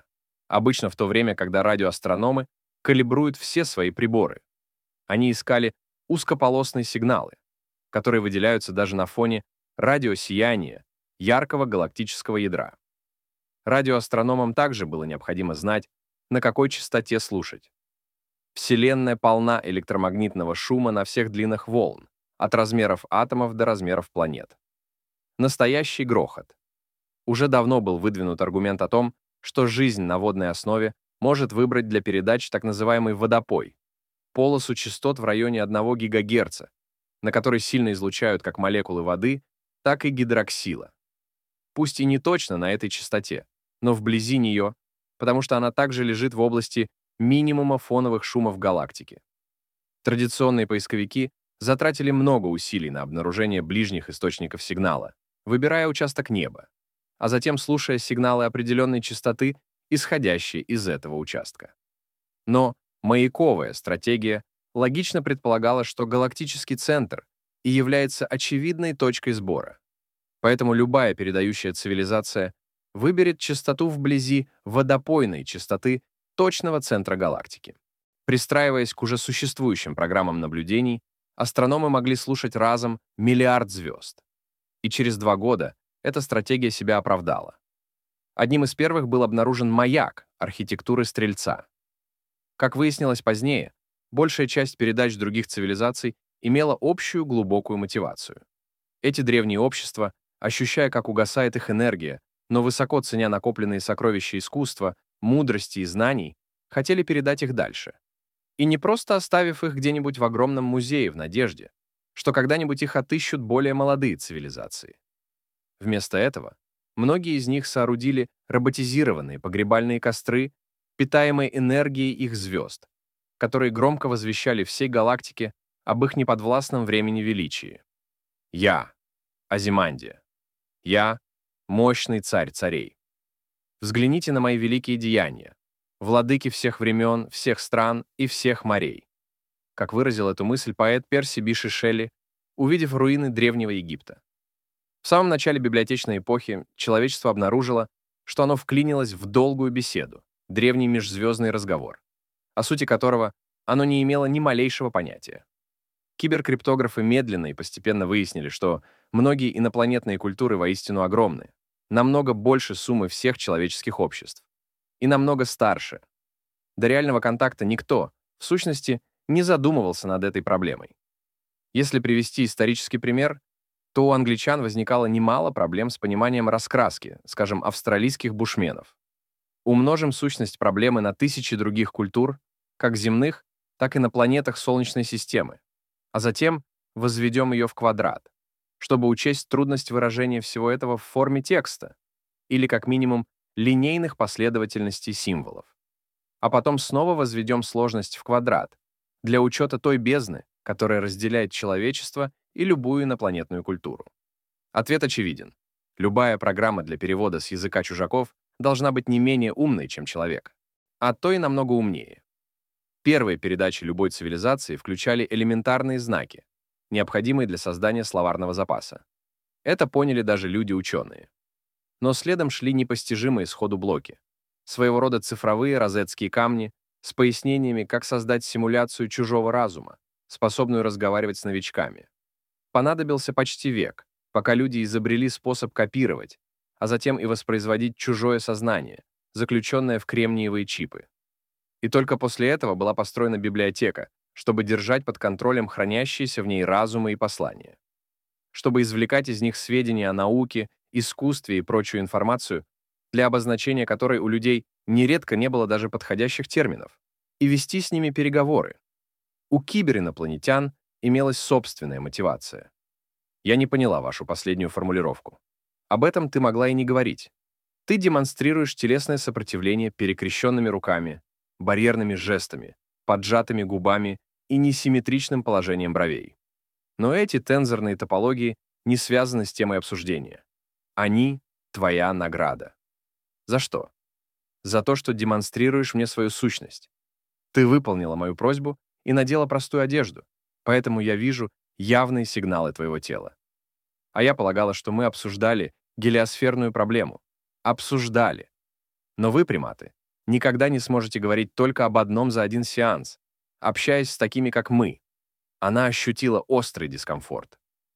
обычно в то время, когда радиоастрономы калибруют все свои приборы. Они искали узкополосные сигналы, которые выделяются даже на фоне радиосияния яркого галактического ядра. Радиоастрономам также было необходимо знать, на какой частоте слушать. Вселенная полна электромагнитного шума на всех длинах волн, от размеров атомов до размеров планет. Настоящий грохот. Уже давно был выдвинут аргумент о том, что жизнь на водной основе может выбрать для передач так называемый водопой, полосу частот в районе 1 ГГц, на которой сильно излучают как молекулы воды, так и гидроксила. Пусть и не точно на этой частоте, но вблизи нее, потому что она также лежит в области минимума фоновых шумов галактики. Традиционные поисковики затратили много усилий на обнаружение ближних источников сигнала, выбирая участок неба, а затем слушая сигналы определенной частоты, исходящие из этого участка. Но маяковая стратегия логично предполагала, что галактический центр и является очевидной точкой сбора. Поэтому любая передающая цивилизация выберет частоту вблизи водопойной частоты точного центра галактики. Пристраиваясь к уже существующим программам наблюдений, астрономы могли слушать разом миллиард звезд. И через 2 года эта стратегия себя оправдала. Одним из первых был обнаружен маяк архитектуры Стрельца. Как выяснилось позднее, большая часть передач других цивилизаций имела общую глубокую мотивацию. Эти древние общества, ощущая, как угасает их энергия, но высоко ценя накопленные сокровища искусства, мудрости и знаний, хотели передать их дальше. И не просто оставив их где-нибудь в огромном музее в надежде, что когда-нибудь их отыщут более молодые цивилизации. Вместо этого многие из них соорудили роботизированные погребальные костры, питаемые энергией их звезд, которые громко возвещали всей галактике об их неподвластном времени величии. Я — Азимандия. Я — мощный царь царей. Взгляните на мои великие деяния, владыки всех времен, всех стран и всех морей. Как выразил эту мысль поэт Перси Биши Шелли, увидев руины Древнего Египта. В самом начале библиотечной эпохи человечество обнаружило, что оно вклинилось в долгую беседу, древний межзвездный разговор, о сути которого оно не имело ни малейшего понятия. Киберкриптографы медленно и постепенно выяснили, что многие инопланетные культуры воистину огромны, намного больше суммы всех человеческих обществ, и намного старше. До реального контакта никто, в сущности, не задумывался над этой проблемой. Если привести исторический пример, то у англичан возникало немало проблем с пониманием раскраски, скажем, австралийских бушменов. Умножим сущность проблемы на тысячи других культур, как земных, так и на планетах Солнечной системы, а затем возведем ее в квадрат, чтобы учесть трудность выражения всего этого в форме текста или, как минимум, линейных последовательностей символов. А потом снова возведем сложность в квадрат для учета той бездны, которая разделяет человечество и любую инопланетную культуру. Ответ очевиден. Любая программа для перевода с языка чужаков должна быть не менее умной, чем человек, а то и намного умнее. Первые передачи любой цивилизации включали элементарные знаки, необходимые для создания словарного запаса. Это поняли даже люди-ученые. Но следом шли непостижимые сходу блоки, своего рода цифровые розетские камни с пояснениями, как создать симуляцию чужого разума, способную разговаривать с новичками. Понадобился почти век, пока люди изобрели способ копировать, а затем и воспроизводить чужое сознание, заключенное в кремниевые чипы. И только после этого была построена библиотека, чтобы держать под контролем хранящиеся в ней разумы и послания. Чтобы извлекать из них сведения о науке, искусстве и прочую информацию, для обозначения которой у людей нередко не было даже подходящих терминов, и вести с ними переговоры. У киберинопланетян имелась собственная мотивация. Я не поняла вашу последнюю формулировку. Об этом ты могла и не говорить. Ты демонстрируешь телесное сопротивление перекрещенными руками, барьерными жестами, поджатыми губами и несимметричным положением бровей. Но эти тензорные топологии не связаны с темой обсуждения. Они — твоя награда. За что? За то, что демонстрируешь мне свою сущность. Ты выполнила мою просьбу и надела простую одежду, поэтому я вижу явные сигналы твоего тела. А я полагала, что мы обсуждали гелиосферную проблему. Обсуждали. Но вы, приматы, Никогда не сможете говорить только об одном за один сеанс, общаясь с такими, как мы. Она ощутила острый дискомфорт.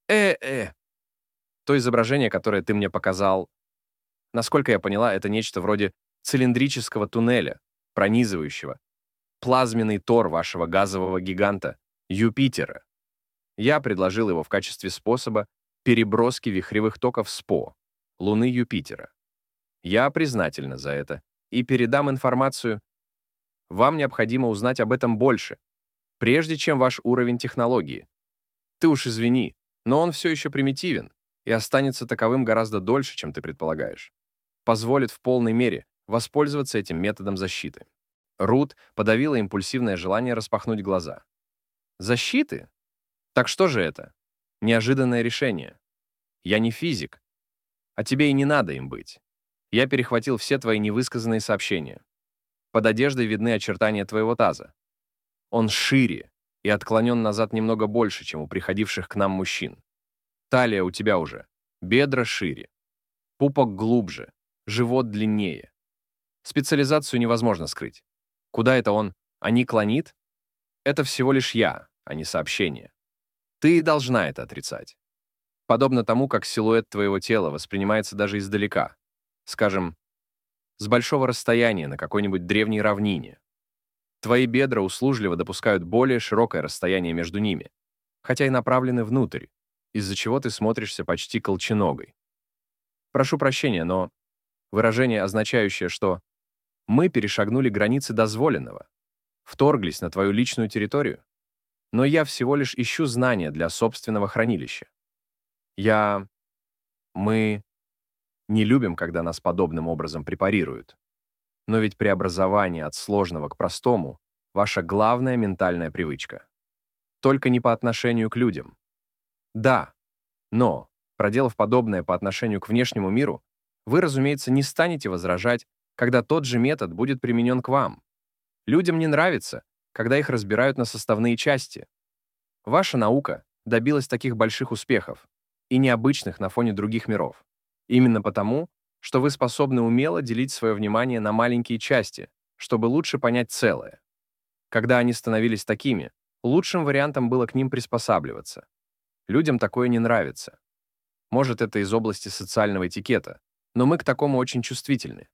То изображение, которое ты мне показал, насколько я поняла, это нечто вроде цилиндрического туннеля, пронизывающего плазменный тор вашего газового гиганта Юпитера. Я предложил его в качестве способа переброски вихревых токов СПО, Луны Юпитера. Я признательна за это и передам информацию. Вам необходимо узнать об этом больше, прежде чем ваш уровень технологии. Ты уж извини, но он все еще примитивен и останется таковым гораздо дольше, чем ты предполагаешь. Позволит в полной мере воспользоваться этим методом защиты. Рут подавила импульсивное желание распахнуть глаза. Защиты? Так что же это? Неожиданное решение. Я не физик, а тебе и не надо им быть. Я перехватил все твои невысказанные сообщения. Под одеждой видны очертания твоего таза. Он шире и отклонен назад немного больше, чем у приходивших к нам мужчин. Талия у тебя уже, бедра шире, пупок глубже, живот длиннее. Специализацию невозможно скрыть. Куда это он? Они клонит? Это всего лишь я, а не сообщение. Ты должна это отрицать. Подобно тому, как силуэт твоего тела воспринимается даже издалека. Скажем, с большого расстояния на какой-нибудь древней равнине. Твои бедра услужливо допускают более широкое расстояние между ними, хотя и направлены внутрь, из-за чего ты смотришься почти колченогой. Прошу прощения, но выражение, означающее, что мы перешагнули границы дозволенного, вторглись на твою личную территорию, но я всего лишь ищу знания для собственного хранилища. Мы не любим, когда нас подобным образом препарируют. Но ведь преобразование от сложного к простому — ваша главная ментальная привычка. Только не по отношению к людям. Да, но, проделав подобное по отношению к внешнему миру, вы, разумеется, не станете возражать, когда тот же метод будет применен к вам. Людям не нравится, когда их разбирают на составные части. Ваша наука добилась таких больших успехов и необычных на фоне других миров. Именно потому, что вы способны умело делить свое внимание на маленькие части, чтобы лучше понять целое. Когда они становились такими, лучшим вариантом было к ним приспосабливаться. Людям такое не нравится. Может, это из области социального этикета, но мы к такому очень чувствительны.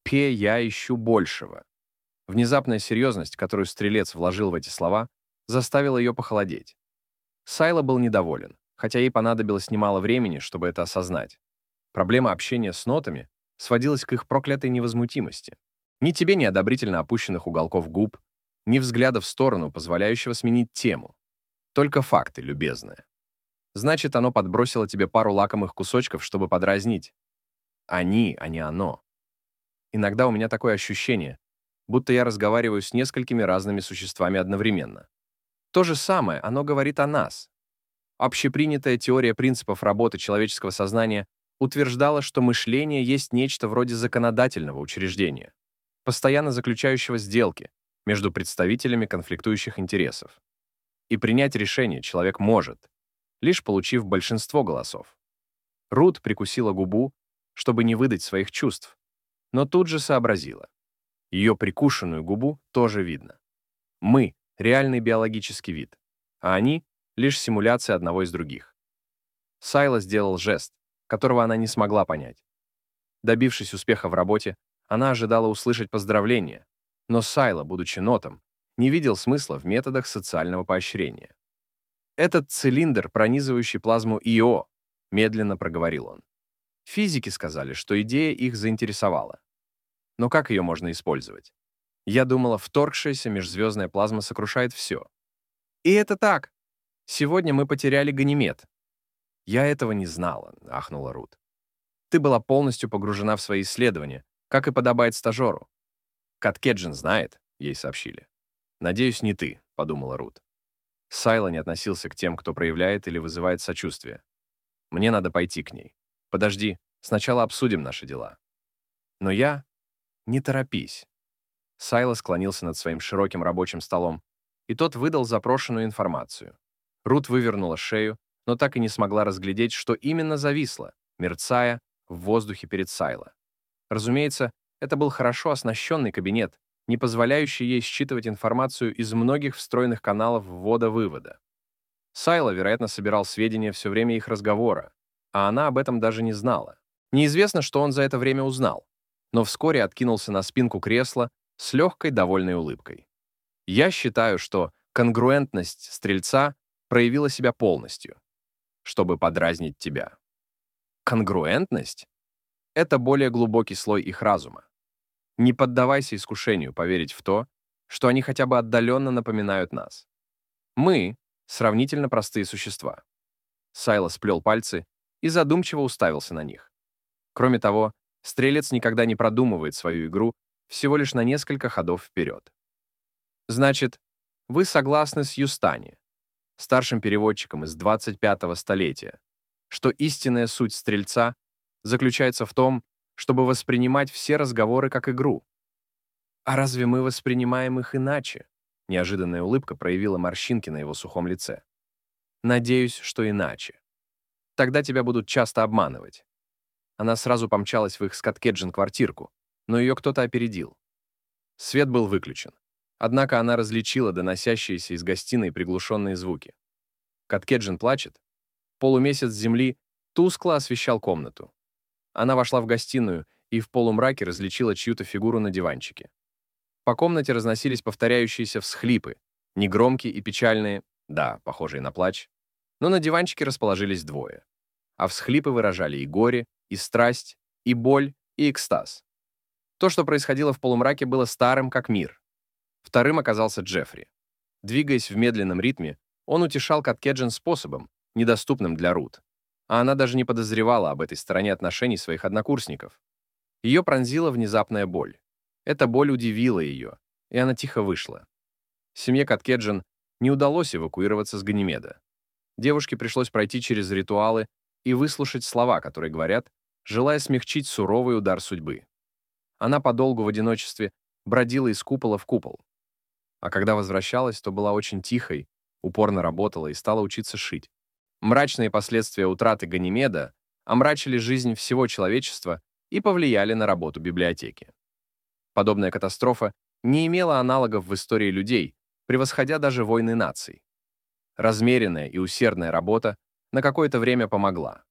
Я ищу большего. Внезапная серьезность, которую стрелец вложил в эти слова, заставила ее похолодеть. Сайла был недоволен, хотя ей понадобилось немало времени, чтобы это осознать. Проблема общения с нотами сводилась к их проклятой невозмутимости. Ни тебе неодобрительно опущенных уголков губ, ни взгляда в сторону, позволяющего сменить тему. Только факты, любезная. Значит, оно подбросило тебе пару лакомых кусочков, чтобы подразнить. Они, а не оно. Иногда у меня такое ощущение, будто я разговариваю с несколькими разными существами одновременно. То же самое оно говорит о нас. Общепринятая теория принципов работы человеческого сознания утверждала, что мышление есть нечто вроде законодательного учреждения, постоянно заключающего сделки между представителями конфликтующих интересов. И принять решение человек может, лишь получив большинство голосов. Рут прикусила губу, чтобы не выдать своих чувств, но тут же сообразила. Ее прикушенную губу тоже видно. Мы — реальный биологический вид, а они — лишь симуляция одного из других. Сайла сделал жест, которого она не смогла понять. Добившись успеха в работе, она ожидала услышать поздравления, но Сайла, будучи нотом, не видел смысла в методах социального поощрения. «Этот цилиндр, пронизывающий плазму ИО», — медленно проговорил он. Физики сказали, что идея их заинтересовала. Но как ее можно использовать? Я думала, вторгшаяся межзвездная плазма сокрушает все. И это так. Сегодня мы потеряли Ганимед. Я этого не знала, ахнула Рут. Ты была полностью погружена в свои исследования, как и подобает стажеру. Каткеджин знает, ей сообщили. Надеюсь, не ты, подумала Рут. Сайла не относился к тем, кто проявляет или вызывает сочувствие. Мне надо пойти к ней. Подожди, сначала обсудим наши дела. Но я... Не торопись. Сайла склонился над своим широким рабочим столом, и тот выдал запрошенную информацию. Рут вывернула шею, но так и не смогла разглядеть, что именно зависло, мерцая в воздухе перед Сайла. Разумеется, Это был хорошо оснащенный кабинет, не позволяющий ей считывать информацию из многих встроенных каналов ввода-вывода. Сайло, вероятно, собирал сведения все время их разговора, а она об этом даже не знала. Неизвестно, что он за это время узнал, но вскоре откинулся на спинку кресла с легкой довольной улыбкой. Я считаю, что конгруентность стрельца проявила себя полностью, чтобы подразнить тебя. Конгруентность — это более глубокий слой их разума. Не поддавайся искушению поверить в то, что они хотя бы отдаленно напоминают нас. Мы — сравнительно простые существа. Сайло сплел пальцы и задумчиво уставился на них. Кроме того, стрелец никогда не продумывает свою игру всего лишь на несколько ходов вперед. Значит, вы согласны с Юстани, старшим переводчиком из 25-го столетия, что истинная суть стрельца заключается в том, чтобы воспринимать все разговоры как игру. А разве мы воспринимаем их иначе? Неожиданная улыбка проявила морщинки на его сухом лице. Надеюсь, что иначе. Тогда тебя будут часто обманывать. Она сразу помчалась в их с Каткеджин квартирку, но ее кто-то опередил. Свет был выключен. Однако она различила доносящиеся из гостиной приглушенные звуки. Каткеджин плачет. Полумесяц земли тускло освещал комнату. Она вошла в гостиную и в полумраке различила чью-то фигуру на диванчике. По комнате разносились повторяющиеся всхлипы, негромкие и печальные, да, похожие на плач, но на диванчике расположились двое. А всхлипы выражали и горе, и страсть, и боль, и экстаз. То, что происходило в полумраке, было старым как мир. Вторым оказался Джеффри. Двигаясь в медленном ритме, он утешал Каткеджин способом, недоступным для Рут. А она даже не подозревала об этой стороне отношений своих однокурсников. Ее пронзила внезапная боль. Эта боль удивила ее, и она тихо вышла. Семье Каткеджин не удалось эвакуироваться с Ганимеда. Девушке пришлось пройти через ритуалы и выслушать слова, которые говорят, желая смягчить суровый удар судьбы. Она подолгу в одиночестве бродила из купола в купол. А когда возвращалась, то была очень тихой, упорно работала и стала учиться шить. Мрачные последствия утраты Ганимеда омрачили жизнь всего человечества и повлияли на работу библиотеки. Подобная катастрофа не имела аналогов в истории людей, превосходя даже войны наций. Размеренная и усердная работа на какое-то время помогла.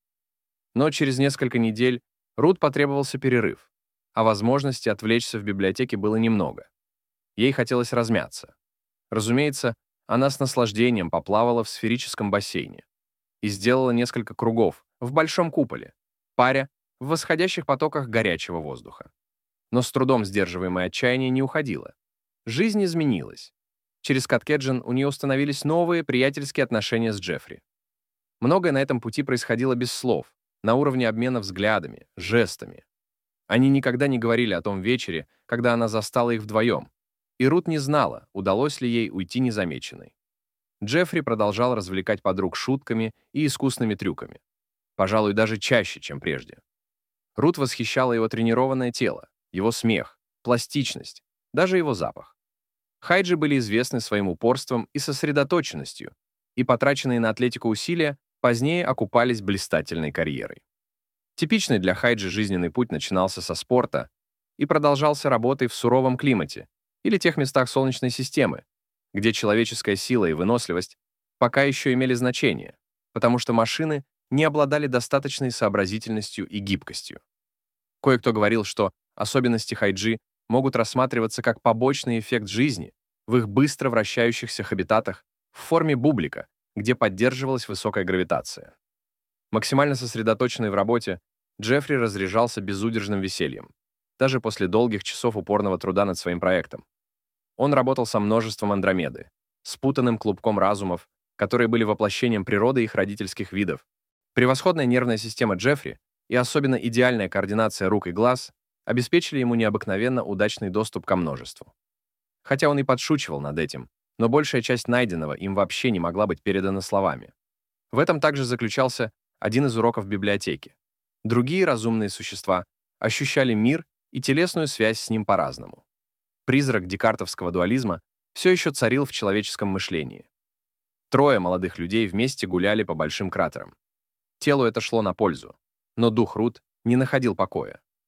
Но через несколько недель Рут потребовался перерыв, а возможности отвлечься в библиотеке было немного. Ей хотелось размяться. Разумеется, она с наслаждением поплавала в сферическом бассейне и сделала несколько кругов в большом куполе, паря в восходящих потоках горячего воздуха. Но с трудом сдерживаемое отчаяние не уходило. Жизнь изменилась. Через Каткеджин у нее установились новые приятельские отношения с Джеффри. Многое на этом пути происходило без слов, на уровне обмена взглядами, жестами. Они никогда не говорили о том вечере, когда она застала их вдвоем, и Рут не знала, удалось ли ей уйти незамеченной. Джеффри продолжал развлекать подруг шутками и искусными трюками. Пожалуй, даже чаще, чем прежде. Рут восхищала его тренированное тело, его смех, пластичность, даже его запах. Хайджи были известны своим упорством и сосредоточенностью, и потраченные на атлетику усилия позднее окупались блистательной карьерой. Типичный для Хайджи жизненный путь начинался со спорта и продолжался работой в суровом климате или тех местах Солнечной системы, где человеческая сила и выносливость пока еще имели значение, потому что машины не обладали достаточной сообразительностью и гибкостью. Кое-кто говорил, что особенности Хайджи могут рассматриваться как побочный эффект жизни в их быстро вращающихся хабитатах в форме бублика, где поддерживалась высокая гравитация. Максимально сосредоточенный в работе, Джеффри разряжался безудержным весельем, даже после долгих часов упорного труда над своим проектом. Он работал со множеством Андромеды, спутанным клубком разумов, которые были воплощением природы их родительских видов. Превосходная нервная система Джеффри и особенно идеальная координация рук и глаз обеспечили ему необыкновенно удачный доступ ко множеству. Хотя он и подшучивал над этим, но большая часть найденного им вообще не могла быть передана словами. В этом также заключался один из уроков библиотеки. Другие разумные существа ощущали мир и телесную связь с ним по-разному. Призрак декартовского дуализма все еще царил в человеческом мышлении. Трое молодых людей вместе гуляли по большим кратерам. Телу это шло на пользу, но дух Рут не находил покоя.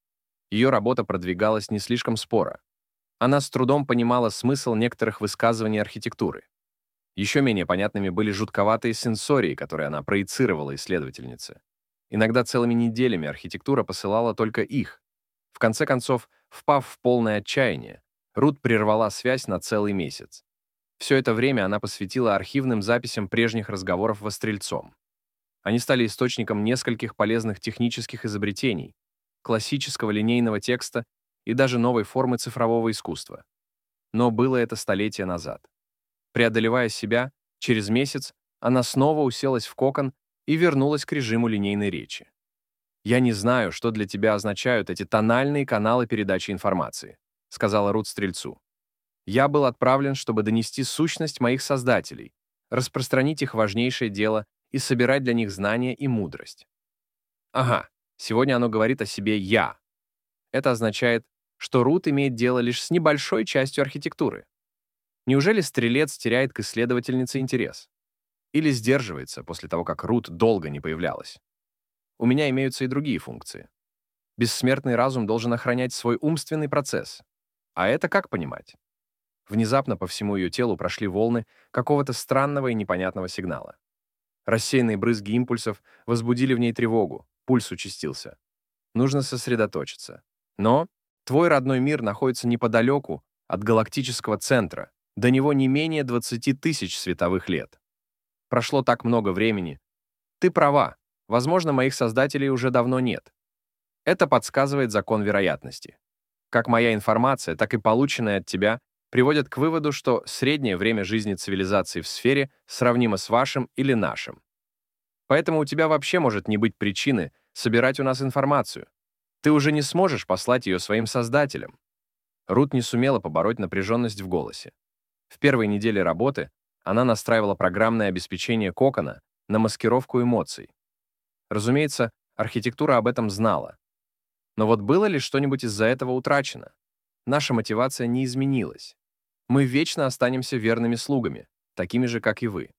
Ее работа продвигалась не слишком споро. Она с трудом понимала смысл некоторых высказываний архитектуры. Еще менее понятными были жутковатые сенсории, которые она проецировала исследовательнице. Иногда целыми неделями архитектура посылала только их. В конце концов, впав в полное отчаяние, Рут прервала связь на целый месяц. Все это время она посвятила архивным записям прежних разговоров во Стрельцом. Они стали источником нескольких полезных технических изобретений, классического линейного текста и даже новой формы цифрового искусства. Но было это столетия назад. Преодолевая себя, через месяц она снова уселась в кокон и вернулась к режиму линейной речи. «Я не знаю, что для тебя означают эти тональные каналы передачи информации», сказала Рут Стрельцу. «Я был отправлен, чтобы донести сущность моих создателей, распространить их важнейшее дело и собирать для них знания и мудрость». Ага, сегодня оно говорит о себе «я». Это означает, что Рут имеет дело лишь с небольшой частью архитектуры. Неужели Стрелец теряет к исследовательнице интерес? Или сдерживается после того, как Рут долго не появлялась? У меня имеются и другие функции. Бессмертный разум должен охранять свой умственный процесс. А это как понимать? Внезапно по всему ее телу прошли волны какого-то странного и непонятного сигнала. Рассеянные брызги импульсов возбудили в ней тревогу, пульс участился. Нужно сосредоточиться. Но твой родной мир находится неподалеку от галактического центра, до него не менее 20 тысяч световых лет. Прошло так много времени. Ты права, возможно, моих создателей уже давно нет. Это подсказывает закон вероятности. Как моя информация, так и полученная от тебя приводят к выводу, что среднее время жизни цивилизации в сфере сравнимо с вашим или нашим. Поэтому у тебя вообще может не быть причины собирать у нас информацию. Ты уже не сможешь послать ее своим создателям. Рут не сумела побороть напряженность в голосе. В первой неделе работы она настраивала программное обеспечение кокона на маскировку эмоций. Разумеется, архитектура об этом знала. Но вот было ли что-нибудь из-за этого утрачено? Наша мотивация не изменилась. Мы вечно останемся верными слугами, такими же, как и вы.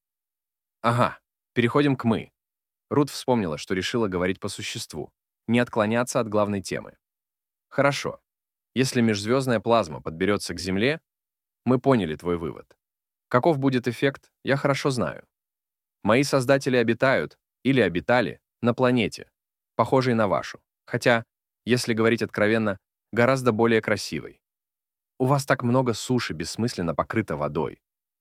Ага, переходим к «мы». Рут вспомнила, что решила говорить по существу, не отклоняться от главной темы. Хорошо. Если межзвездная плазма подберется к Земле, мы поняли твой вывод. Каков будет эффект, я хорошо знаю. Мои создатели обитают, или обитали, на планете, похожей на вашу, хотя, если говорить откровенно, гораздо более красивой. У вас так много суши бессмысленно покрыто водой.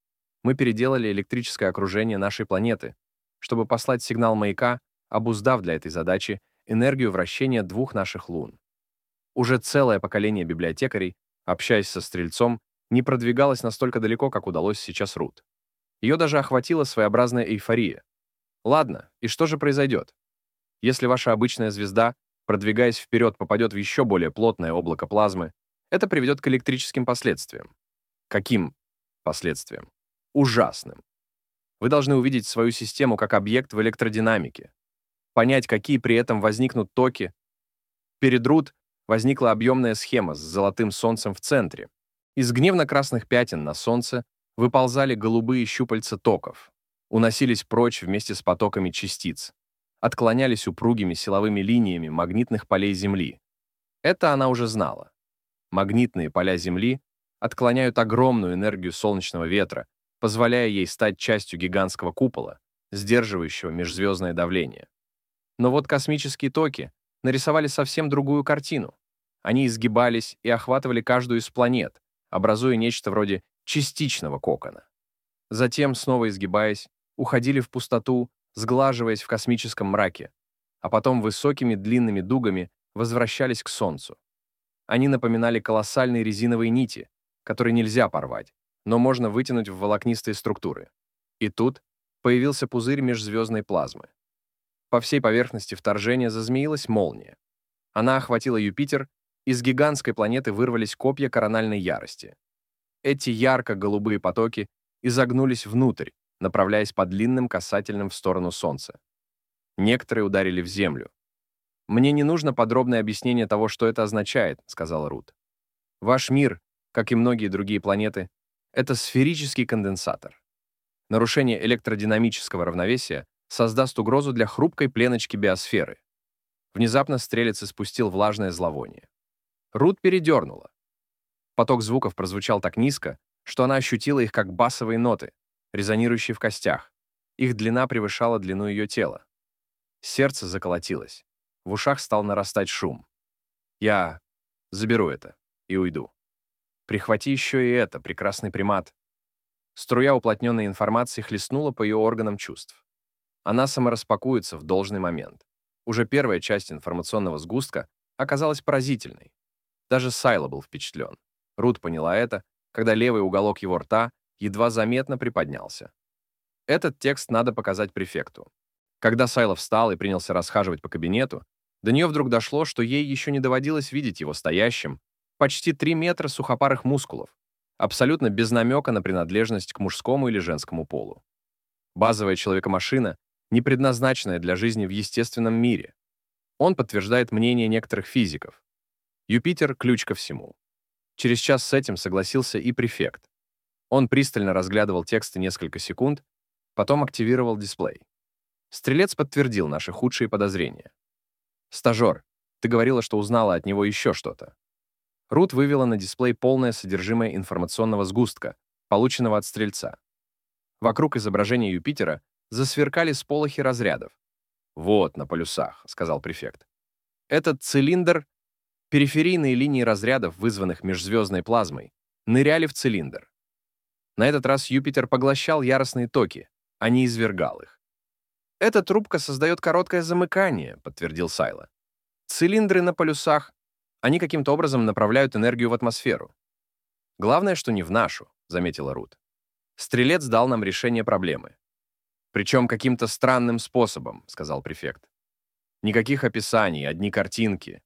Мы переделали электрическое окружение нашей планеты, чтобы послать сигнал маяка, обуздав для этой задачи энергию вращения двух наших лун. Уже целое поколение библиотекарей, общаясь со Стрельцом, не продвигалось настолько далеко, как удалось сейчас Рут. Ее даже охватила своеобразная эйфория. Ладно, и что же произойдет? Если ваша обычная звезда, продвигаясь вперед, попадет в еще более плотное облако плазмы, это приведет к электрическим последствиям. Каким последствиям? Ужасным. Вы должны увидеть свою систему как объект в электродинамике, понять, какие при этом возникнут токи. Перед Рут возникла объемная схема с золотым солнцем в центре. Из гневно-красных пятен на солнце выползали голубые щупальца токов, уносились прочь вместе с потоками частиц, отклонялись упругими силовыми линиями магнитных полей Земли. Это она уже знала. Магнитные поля Земли отклоняют огромную энергию солнечного ветра, позволяя ей стать частью гигантского купола, сдерживающего межзвездное давление. Но вот космические токи нарисовали совсем другую картину. Они изгибались и охватывали каждую из планет, образуя нечто вроде частичного кокона. Затем, снова изгибаясь, уходили в пустоту, сглаживаясь в космическом мраке, а потом высокими длинными дугами возвращались к Солнцу. Они напоминали колоссальные резиновые нити, которые нельзя порвать, но можно вытянуть в волокнистые структуры. И тут появился пузырь межзвездной плазмы. По всей поверхности вторжения зазмеилась молния. Она охватила Юпитер, из гигантской планеты вырвались копья корональной ярости. Эти ярко-голубые потоки изогнулись внутрь, направляясь по длинным касательным в сторону Солнца. Некоторые ударили в Землю. «Мне не нужно подробное объяснение того, что это означает», — сказала Рут. «Ваш мир, как и многие другие планеты, это сферический конденсатор. Нарушение электродинамического равновесия создаст угрозу для хрупкой пленочки биосферы». Внезапно Стрелец испустил влажное зловоние. Рут передернула. Поток звуков прозвучал так низко, что она ощутила их как басовые ноты, резонирующие в костях. Их длина превышала длину ее тела. Сердце заколотилось. В ушах стал нарастать шум. «Я заберу это и уйду. Прихвати еще и это, прекрасный примат». Струя уплотненной информации хлестнула по ее органам чувств. Она самораспакуется в должный момент. Уже первая часть информационного сгустка оказалась поразительной. Даже Сайло был впечатлен. Рут поняла это, когда левый уголок его рта едва заметно приподнялся. Этот текст надо показать префекту. Когда Сайло встал и принялся расхаживать по кабинету, до нее вдруг дошло, что ей еще не доводилось видеть его стоящим, почти 3 метра сухопарых мускулов, абсолютно без намека на принадлежность к мужскому или женскому полу. Базовая человекомашина, не предназначенная для жизни в естественном мире. Он подтверждает мнение некоторых физиков. Юпитер — ключ ко всему. Через час с этим согласился и префект. Он пристально разглядывал тексты несколько секунд, потом активировал дисплей. Стрелец подтвердил наши худшие подозрения. «Стажер, ты говорила, что узнала от него еще что-то». Рут вывела на дисплей полное содержимое информационного сгустка, полученного от стрельца. Вокруг изображения Юпитера засверкали сполохи разрядов. «Вот, на полюсах», — сказал префект. «Этот цилиндр, периферийные линии разрядов, вызванных межзвездной плазмой, ныряли в цилиндр. На этот раз Юпитер поглощал яростные токи, а не извергал их. «Эта трубка создает короткое замыкание», — подтвердил Сайло. «Цилиндры на полюсах, они каким-то образом направляют энергию в атмосферу. Главное, что не в нашу», — заметила Рут. «Стрелец дал нам решение проблемы». «Причем каким-то странным способом», — сказал префект. «Никаких описаний, одни картинки».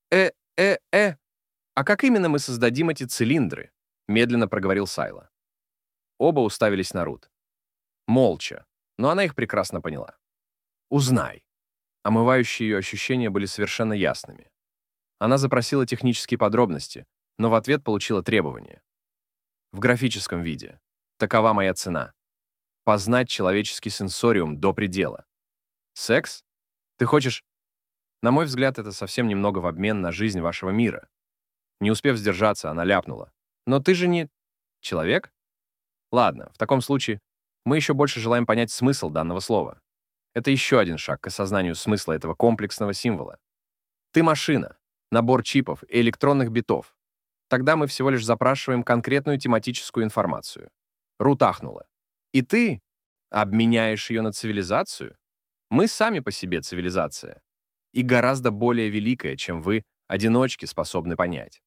А как именно мы создадим эти цилиндры?» — медленно проговорил Сайло. Оба уставились на Рут. Молча, но она их прекрасно поняла. «Узнай». Омывающие ее ощущения были совершенно ясными. Она запросила технические подробности, но в ответ получила требования. В графическом виде. Такова моя цена. Познать человеческий сенсориум до предела. Секс? Ты хочешь... На мой взгляд, это совсем немного в обмен на жизнь вашего мира. Не успев сдержаться, она ляпнула. Но ты же не... человек? Ладно, в таком случае мы еще больше желаем понять смысл данного слова. Это еще один шаг к осознанию смысла этого комплексного символа. Ты машина, набор чипов и электронных битов. Тогда мы всего лишь запрашиваем конкретную тематическую информацию. Рут ахнула. И ты обменяешь ее на цивилизацию? Мы сами по себе цивилизация. И гораздо более великая, чем вы, одиночки, способны понять.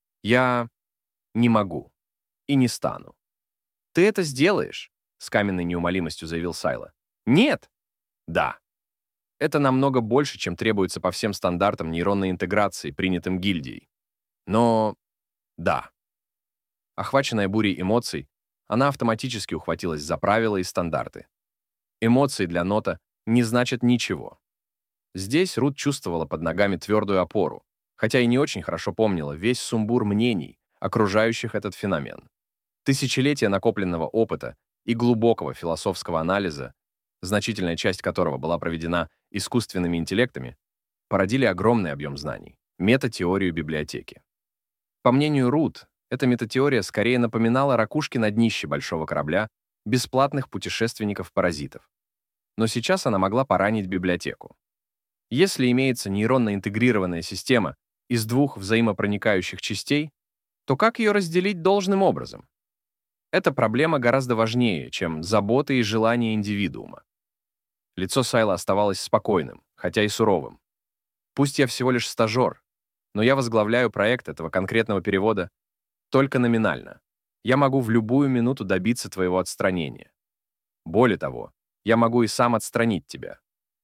Я не могу. И не стану. «Ты это сделаешь», — с каменной неумолимостью заявил Сайло. «Нет». «Да». Это намного больше, чем требуется по всем стандартам нейронной интеграции, принятым гильдией. Но да. Охваченная бурей эмоций, она автоматически ухватилась за правила и стандарты. Эмоции для Нота не значат ничего. Здесь Рут чувствовала под ногами твердую опору, хотя и не очень хорошо помнила весь сумбур мнений, окружающих этот феномен. Тысячелетия накопленного опыта и глубокого философского анализа, значительная часть которого была проведена искусственными интеллектами, породили огромный объем знаний, метатеорию библиотеки. По мнению Рут, эта метатеория скорее напоминала ракушки на днище большого корабля бесплатных путешественников-паразитов. Но сейчас она могла поранить библиотеку. Если имеется нейронно интегрированная система из двух взаимопроникающих частей, то как ее разделить должным образом? Эта проблема гораздо важнее, чем заботы и желания индивидуума. Лицо Сайла оставалось спокойным, хотя и суровым. Пусть я всего лишь стажер, но я возглавляю проект этого конкретного перевода только номинально. Я могу в любую минуту добиться твоего отстранения. Более того, я могу и сам отстранить тебя.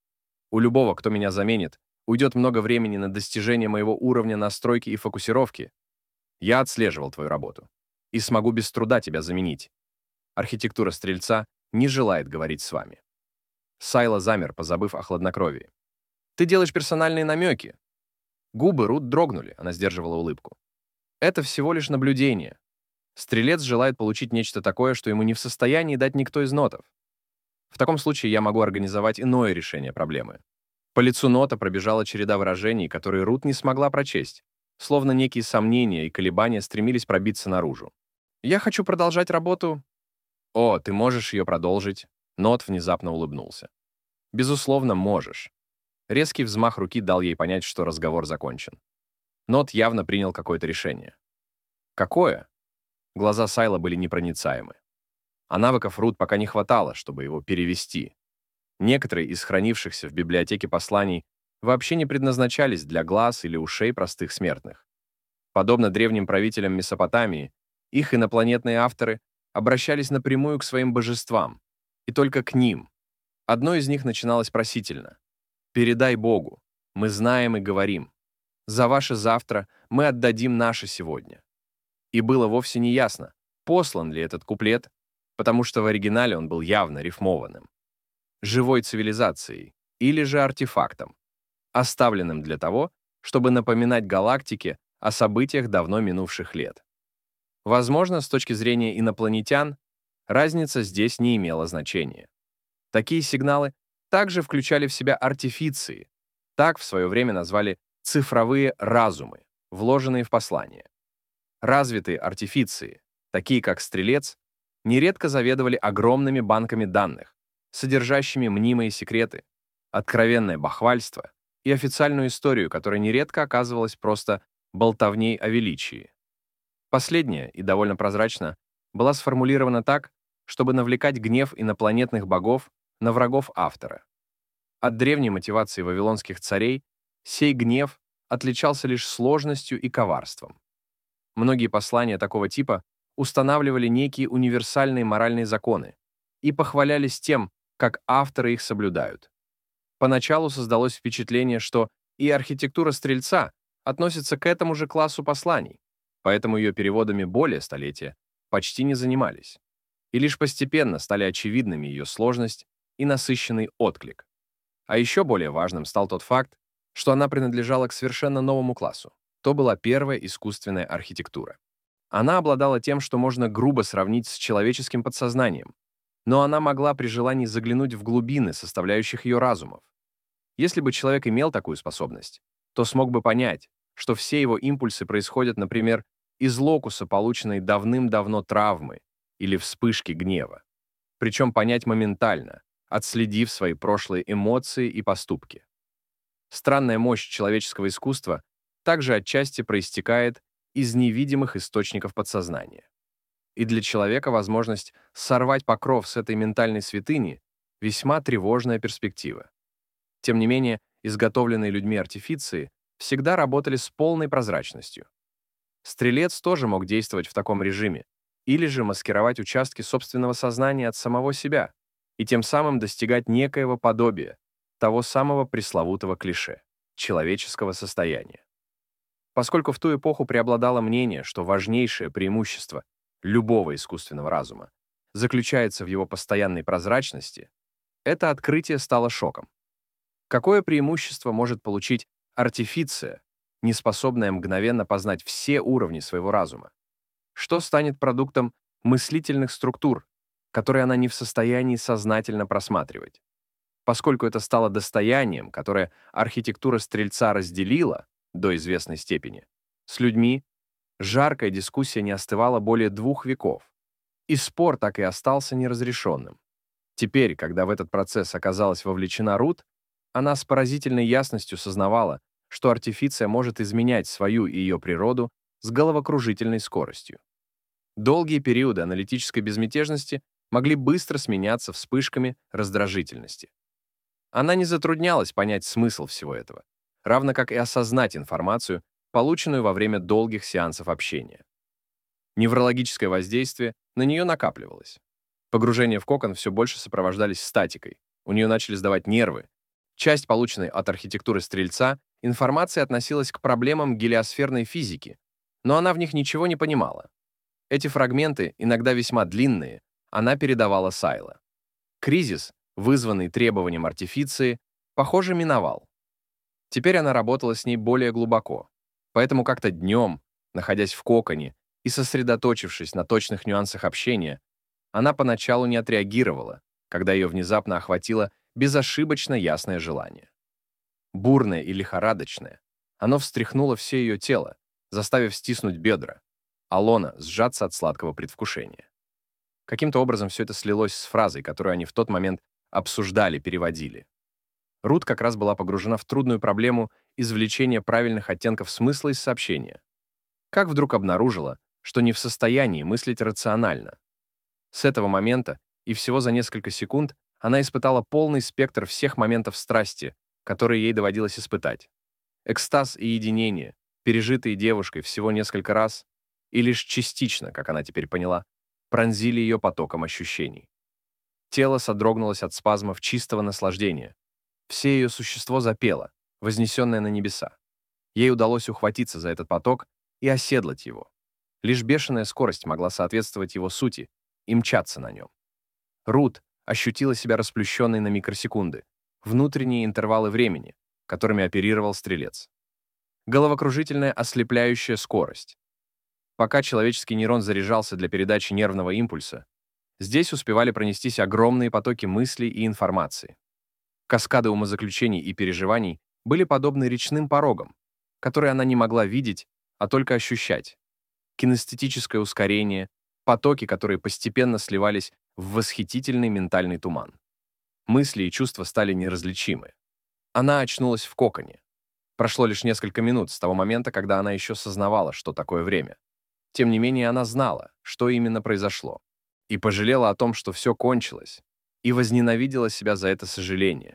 У любого, кто меня заменит, уйдет много времени на достижение моего уровня настройки и фокусировки. Я отслеживал твою работу и смогу без труда тебя заменить. Архитектура Стрельца не желает говорить с вами». Сайло замер, позабыв о хладнокровии. «Ты делаешь персональные намеки». Губы Рут дрогнули, она сдерживала улыбку. «Это всего лишь наблюдение. Стрелец желает получить нечто такое, что ему не в состоянии дать никто из нотов. В таком случае я могу организовать иное решение проблемы». По лицу Нота пробежала череда выражений, которые Рут не смогла прочесть. словно некие сомнения и колебания стремились пробиться наружу. «Я хочу продолжать работу». «О, ты можешь ее продолжить», — Нот внезапно улыбнулся. «Безусловно, можешь». Резкий взмах руки дал ей понять, что разговор закончен. Нот явно принял какое-то решение. Какое? Глаза Сайла были непроницаемы. А навыков Рут пока не хватало, чтобы его перевести. Некоторые из хранившихся в библиотеке посланий вообще не предназначались для глаз или ушей простых смертных. Подобно древним правителям Месопотамии, их инопланетные авторы обращались напрямую к своим божествам, и только к ним. Одно из них начиналось просительно. «Передай Богу, мы знаем и говорим. За ваше завтра мы отдадим наше сегодня». И было вовсе не ясно, послан ли этот куплет, потому что в оригинале он был явно рифмованным. Живой цивилизацией или же артефактом, оставленным для того, чтобы напоминать галактике о событиях давно минувших лет. Возможно, с точки зрения инопланетян, разница здесь не имела значения. Такие сигналы также включали в себя артефиции, так в свое время назвали цифровые разумы, вложенные в послание. Развитые артефиции, такие как Стрелец, нередко заведовали огромными банками данных, содержащими мнимые секреты, откровенное бахвальство и официальную историю, которая нередко оказывалась просто болтовней о величии. Последняя, и довольно прозрачно, была сформулирована так, чтобы навлекать гнев инопланетных богов на врагов автора. От древней мотивации вавилонских царей сей гнев отличался лишь сложностью и коварством. Многие послания такого типа устанавливали некие универсальные моральные законы и похвалялись тем, как авторы их соблюдают. Поначалу создалось впечатление, что и архитектура Стрельца относится к этому же классу посланий, поэтому ее переводами более столетия почти не занимались. И лишь постепенно стали очевидными ее сложность и насыщенный отклик. А еще более важным стал тот факт, что она принадлежала к совершенно новому классу. То была первая искусственная архитектура. Она обладала тем, что можно грубо сравнить с человеческим подсознанием, но она могла при желании заглянуть в глубины составляющих ее разумов. Если бы человек имел такую способность, то смог бы понять, что все его импульсы происходят, например, из локуса, полученной давным-давно травмы или вспышки гнева. Причем понять моментально, отследив свои прошлые эмоции и поступки. Странная мощь человеческого искусства также отчасти проистекает из невидимых источников подсознания. И для человека возможность сорвать покров с этой ментальной святыни весьма тревожная перспектива. Тем не менее, изготовленные людьми артефиции всегда работали с полной прозрачностью. Стрелец тоже мог действовать в таком режиме, или же маскировать участки собственного сознания от самого себя и тем самым достигать некоего подобия, того самого пресловутого клише — человеческого состояния. Поскольку в ту эпоху преобладало мнение, что важнейшее преимущество любого искусственного разума заключается в его постоянной прозрачности, это открытие стало шоком. Какое преимущество может получить артефиция, не способная мгновенно познать все уровни своего разума? Что станет продуктом мыслительных структур, которые она не в состоянии сознательно просматривать? Поскольку это стало достоянием, которое архитектура Стрельца разделила до известной степени, с людьми жаркая дискуссия не остывала более 2 веков, и спор так и остался неразрешенным. Теперь, когда в этот процесс оказалась вовлечена Рут, она с поразительной ясностью сознавала, что артефиция может изменять свою и ее природу с головокружительной скоростью. Долгие периоды аналитической безмятежности могли быстро сменяться вспышками раздражительности. Она не затруднялась понять смысл всего этого, равно как и осознать информацию, полученную во время долгих сеансов общения. Неврологическое воздействие на нее накапливалось. Погружения в кокон все больше сопровождались статикой, у нее начали сдавать нервы. Часть, полученной от архитектуры Стрельца, информации относилась к проблемам гелиосферной физики, но она в них ничего не понимала. Эти фрагменты, иногда весьма длинные, она передавала Сайла. Кризис, вызванный требованием артефиции, похоже, миновал. Теперь она работала с ней более глубоко, поэтому как-то днем, находясь в коконе и сосредоточившись на точных нюансах общения, она поначалу не отреагировала, когда ее внезапно охватило безошибочно ясное желание. Бурное и лихорадочное, оно встряхнуло все ее тело, заставив стиснуть бедра, а лона сжаться от сладкого предвкушения. Каким-то образом все это слилось с фразой, которую они в тот момент обсуждали, переводили. Рут как раз была погружена в трудную проблему извлечения правильных оттенков смысла из сообщения. Как вдруг обнаружила, что не в состоянии мыслить рационально. С этого момента и всего за несколько секунд она испытала полный спектр всех моментов страсти, которые ей доводилось испытать. Экстаз и единение, пережитые девушкой всего несколько раз, и лишь частично, как она теперь поняла, пронзили ее потоком ощущений. Тело содрогнулось от спазмов чистого наслаждения. Все ее существо запело, вознесенное на небеса. Ей удалось ухватиться за этот поток и оседлать его. Лишь бешеная скорость могла соответствовать его сути и мчаться на нем. Рут ощутила себя расплющенной на микросекунды, внутренние интервалы времени, которыми оперировал стрелец. Головокружительная ослепляющая скорость. Пока человеческий нейрон заряжался для передачи нервного импульса, здесь успевали пронестись огромные потоки мыслей и информации. Каскады умозаключений и переживаний были подобны речным порогам, которые она не могла видеть, а только ощущать. Кинестетическое ускорение, потоки, которые постепенно сливались в восхитительный ментальный туман. Мысли и чувства стали неразличимы. Она очнулась в коконе. Прошло лишь несколько минут с того момента, когда она еще сознавала, что такое время. Тем не менее, она знала, что именно произошло, и пожалела о том, что все кончилось, и возненавидела себя за это сожаление.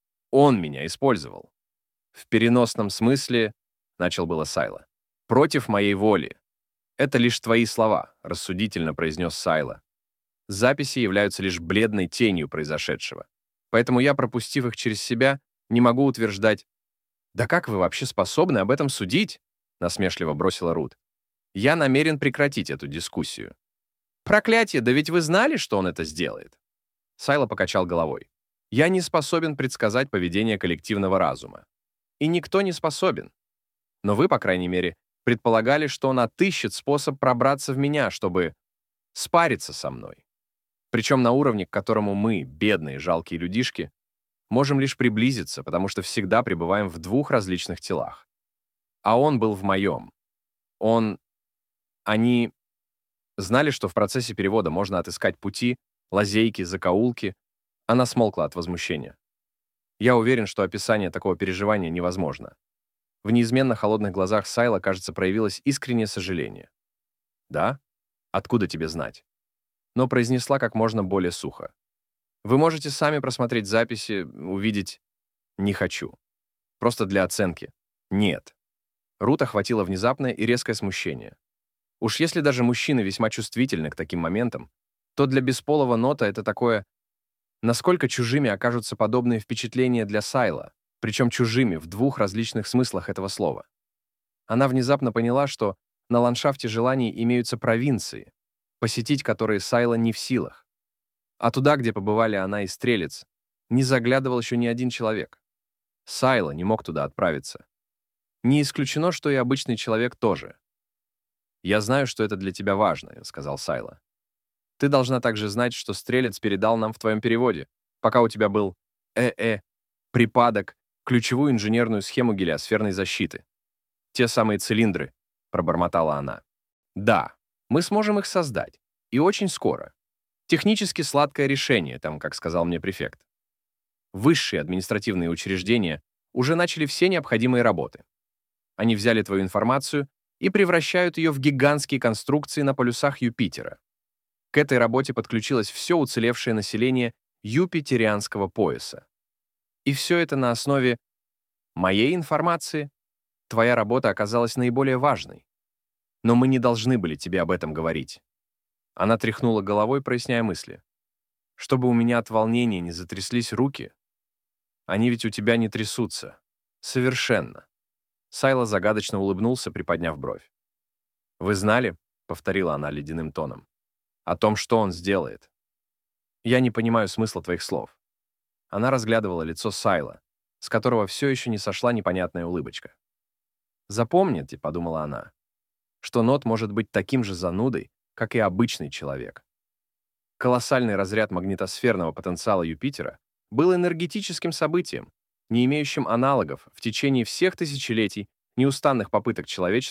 Он меня использовал. В переносном смысле, начал было Сайла, против моей воли. Это лишь твои слова, рассудительно произнес Сайла. Записи являются лишь бледной тенью произошедшего. Поэтому я, пропустив их через себя, не могу утверждать. «Да как вы вообще способны об этом судить?» — насмешливо бросила Рут. «Я намерен прекратить эту дискуссию». «Проклятие, да ведь вы знали, что он это сделает?» Сайла покачал головой. «Я не способен предсказать поведение коллективного разума. И никто не способен. Но вы, по крайней мере, предполагали, что он отыщет способ пробраться в меня, чтобы спариться со мной. Причем на уровне, к которому мы, бедные, жалкие людишки, можем лишь приблизиться, потому что всегда пребываем в двух различных телах. А он был в моем. Они знали, что в процессе перевода можно отыскать пути, лазейки, закоулки. Она смолкла от возмущения. Я уверен, что описание такого переживания невозможно. В неизменно холодных глазах Сайла, кажется, проявилось искреннее сожаление. «Да? Откуда тебе знать?» Но произнесла как можно более сухо. «Вы можете сами просмотреть записи, увидеть...» «Не хочу. Просто для оценки. Нет». Рут охватило внезапное и резкое смущение. Уж если даже мужчины весьма чувствительны к таким моментам, то для бесполого нота это такое... Насколько чужими окажутся подобные впечатления для Сайла, причем чужими в двух различных смыслах этого слова. Она внезапно поняла, что на ландшафте желаний имеются провинции, посетить которые Сайла не в силах. А туда, где побывали она и Стрелец, не заглядывал еще ни один человек. Сайла не мог туда отправиться. Не исключено, что и обычный человек тоже. «Я знаю, что это для тебя важно», — сказал Сайла. «Ты должна также знать, что Стрелец передал нам в твоем переводе, пока у тебя был припадок, ключевую инженерную схему гелиосферной защиты. Те самые цилиндры», — пробормотала она. «Да, мы сможем их создать. И очень скоро. Технически сладкое решение, там, как сказал мне префект. Высшие административные учреждения уже начали все необходимые работы. Они взяли твою информацию и превращают ее в гигантские конструкции на полюсах Юпитера. К этой работе подключилось все уцелевшее население Юпитерианского пояса. И все это на основе моей информации. Твоя работа оказалась наиболее важной. Но мы не должны были тебе об этом говорить». Она тряхнула головой, проясняя мысли. «Чтобы у меня от волнения не затряслись руки. Они ведь у тебя не трясутся. Совершенно». Сайла загадочно улыбнулся, приподняв бровь. «Вы знали?» — повторила она ледяным тоном. «О том, что он сделает. Я не понимаю смысла твоих слов». Она разглядывала лицо Сайла, с которого все еще не сошла непонятная улыбочка. «Запомните», — подумала она, что Нот может быть таким же занудой, как и обычный человек. Колоссальный разряд магнитосферного потенциала Юпитера был энергетическим событием, не имеющим аналогов в течение всех тысячелетий неустанных попыток человечества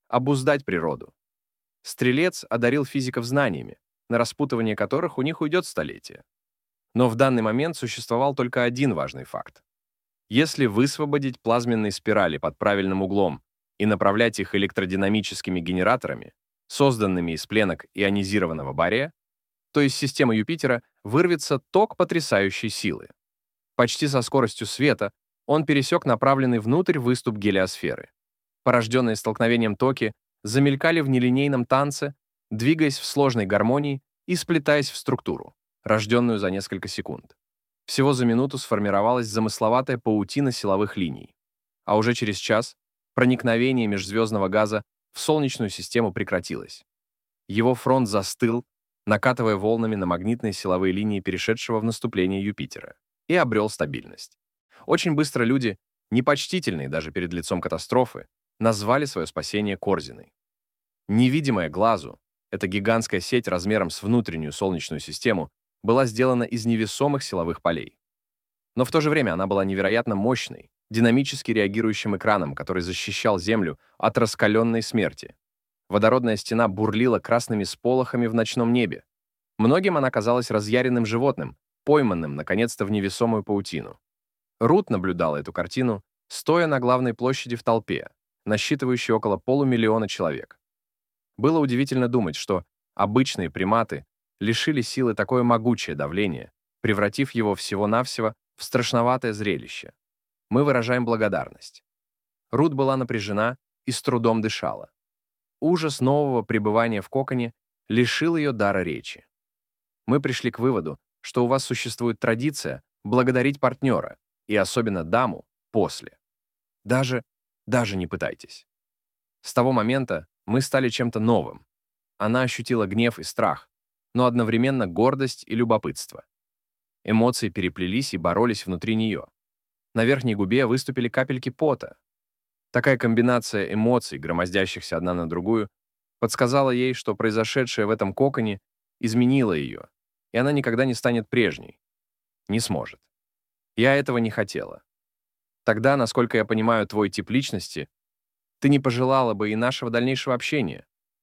обуздать природу. Стрелец одарил физиков знаниями, на распутывание которых у них уйдет столетие. Но в данный момент существовал только один важный факт. Если высвободить плазменные спирали под правильным углом и направлять их электродинамическими генераторами, созданными из пленок ионизированного бария, то из системы Юпитера вырвется ток потрясающей силы. Почти со скоростью света он пересек направленный внутрь выступ гелиосферы. Порожденные столкновением токи замелькали в нелинейном танце, двигаясь в сложной гармонии и сплетаясь в структуру, рожденную за несколько секунд. Всего за минуту сформировалась замысловатая паутина силовых линий. А уже через час проникновение межзвездного газа в Солнечную систему прекратилось. Его фронт застыл, накатывая волнами на магнитные силовые линии перешедшего в наступление Юпитера, и обрел стабильность. Очень быстро люди, непочтительные даже перед лицом катастрофы, назвали свое спасение Корзиной. Невидимая глазу, эта гигантская сеть размером с внутреннюю Солнечную систему была сделана из невесомых силовых полей. Но в то же время она была невероятно мощной, динамически реагирующим экраном, который защищал Землю от раскаленной смерти. Водородная стена бурлила красными сполохами в ночном небе. Многим она казалась разъяренным животным, пойманным, наконец-то, в невесомую паутину. Рут наблюдала эту картину, стоя на главной площади в толпе, насчитывающей около полумиллиона человек. Было удивительно думать, что обычные приматы лишили силы такое могучее давление, превратив его всего-навсего в страшноватое зрелище. Мы выражаем благодарность. Рут была напряжена и с трудом дышала. Ужас нового пребывания в коконе лишил ее дара речи. Мы пришли к выводу, что у вас существует традиция благодарить партнера, и особенно даму, после. Даже не пытайтесь. С того момента мы стали чем-то новым. Она ощутила гнев и страх, но одновременно гордость и любопытство. Эмоции переплелись и боролись внутри нее. На верхней губе выступили капельки пота. Такая комбинация эмоций, громоздящихся одна на другую, подсказала ей, что произошедшее в этом коконе изменило ее, и она никогда не станет прежней. Не сможет. Я этого не хотела. Тогда, насколько я понимаю твой тип личности, ты не пожелала бы и нашего дальнейшего общения.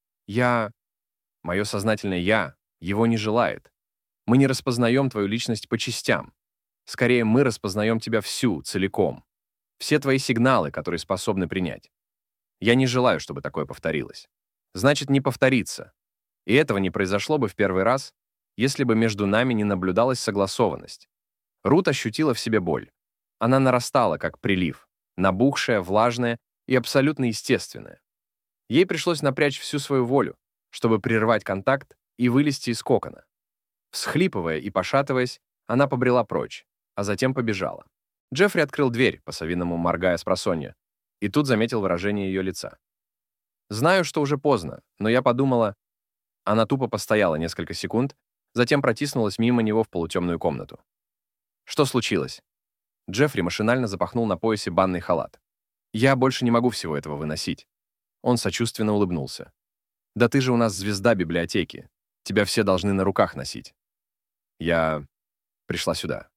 Мое сознательное «я» его не желает. Мы не распознаем твою личность по частям. Скорее, мы распознаем тебя всю, целиком. Все твои сигналы, которые способны принять. Я не желаю, чтобы такое повторилось. Значит, не повторится. И этого не произошло бы в первый раз, если бы между нами не наблюдалась согласованность. Рут ощутила в себе боль. Она нарастала, как прилив, набухшая, влажная и абсолютно естественная. Ей пришлось напрячь всю свою волю, чтобы прервать контакт и вылезти из кокона. Всхлипывая и пошатываясь, она побрела прочь, а затем побежала. Джеффри открыл дверь, по-совиному моргая спросонья, и тут заметил выражение ее лица. «Знаю, что уже поздно, но я подумала...» Она тупо постояла несколько секунд, затем протиснулась мимо него в полутемную комнату. «Что случилось?» Джеффри машинально запахнул на поясе банный халат. «Я больше не могу всего этого выносить». Он сочувственно улыбнулся. «Да ты же у нас звезда библиотеки. Тебя все должны на руках носить». Я пришла сюда.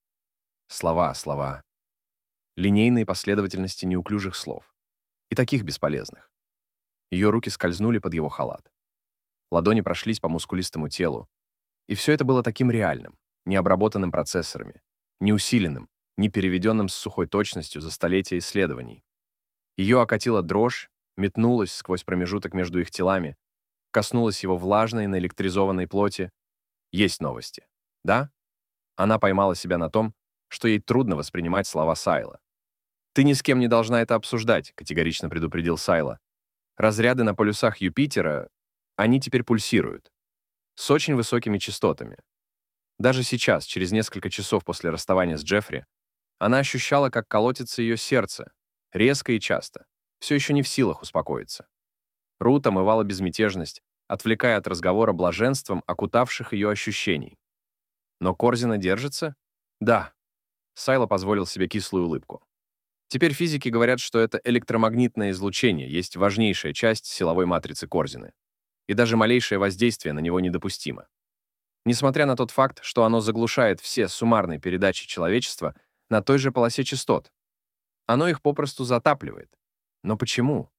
Слова. Линейные последовательности неуклюжих слов. И таких бесполезных. Ее руки скользнули под его халат. Ладони прошлись по мускулистому телу. И все это было таким реальным, необработанным процессорами, неусиленным, не переведенным с сухой точностью за столетия исследований. Ее окатила дрожь, метнулась сквозь промежуток между их телами, коснулась его влажной, наэлектризованной плоти. Есть новости. Да? Она поймала себя на том, что ей трудно воспринимать слова Сайла. «Ты ни с кем не должна это обсуждать», — категорично предупредил Сайла. «Разряды на полюсах Юпитера, они теперь пульсируют. С очень высокими частотами. Даже сейчас, через несколько часов после расставания с Джеффри, она ощущала, как колотится ее сердце, резко и часто, все еще не в силах успокоиться. Рут омывала безмятежность, отвлекая от разговора блаженством окутавших ее ощущений. Но Корзина держится? Да. Сайло позволил себе кислую улыбку. Теперь физики говорят, что это электромагнитное излучение есть важнейшая часть силовой матрицы Корзины. И даже малейшее воздействие на него недопустимо. Несмотря на тот факт, что оно заглушает все суммарные передачи человечества на той же полосе частот. Оно их попросту затапливает. Но почему?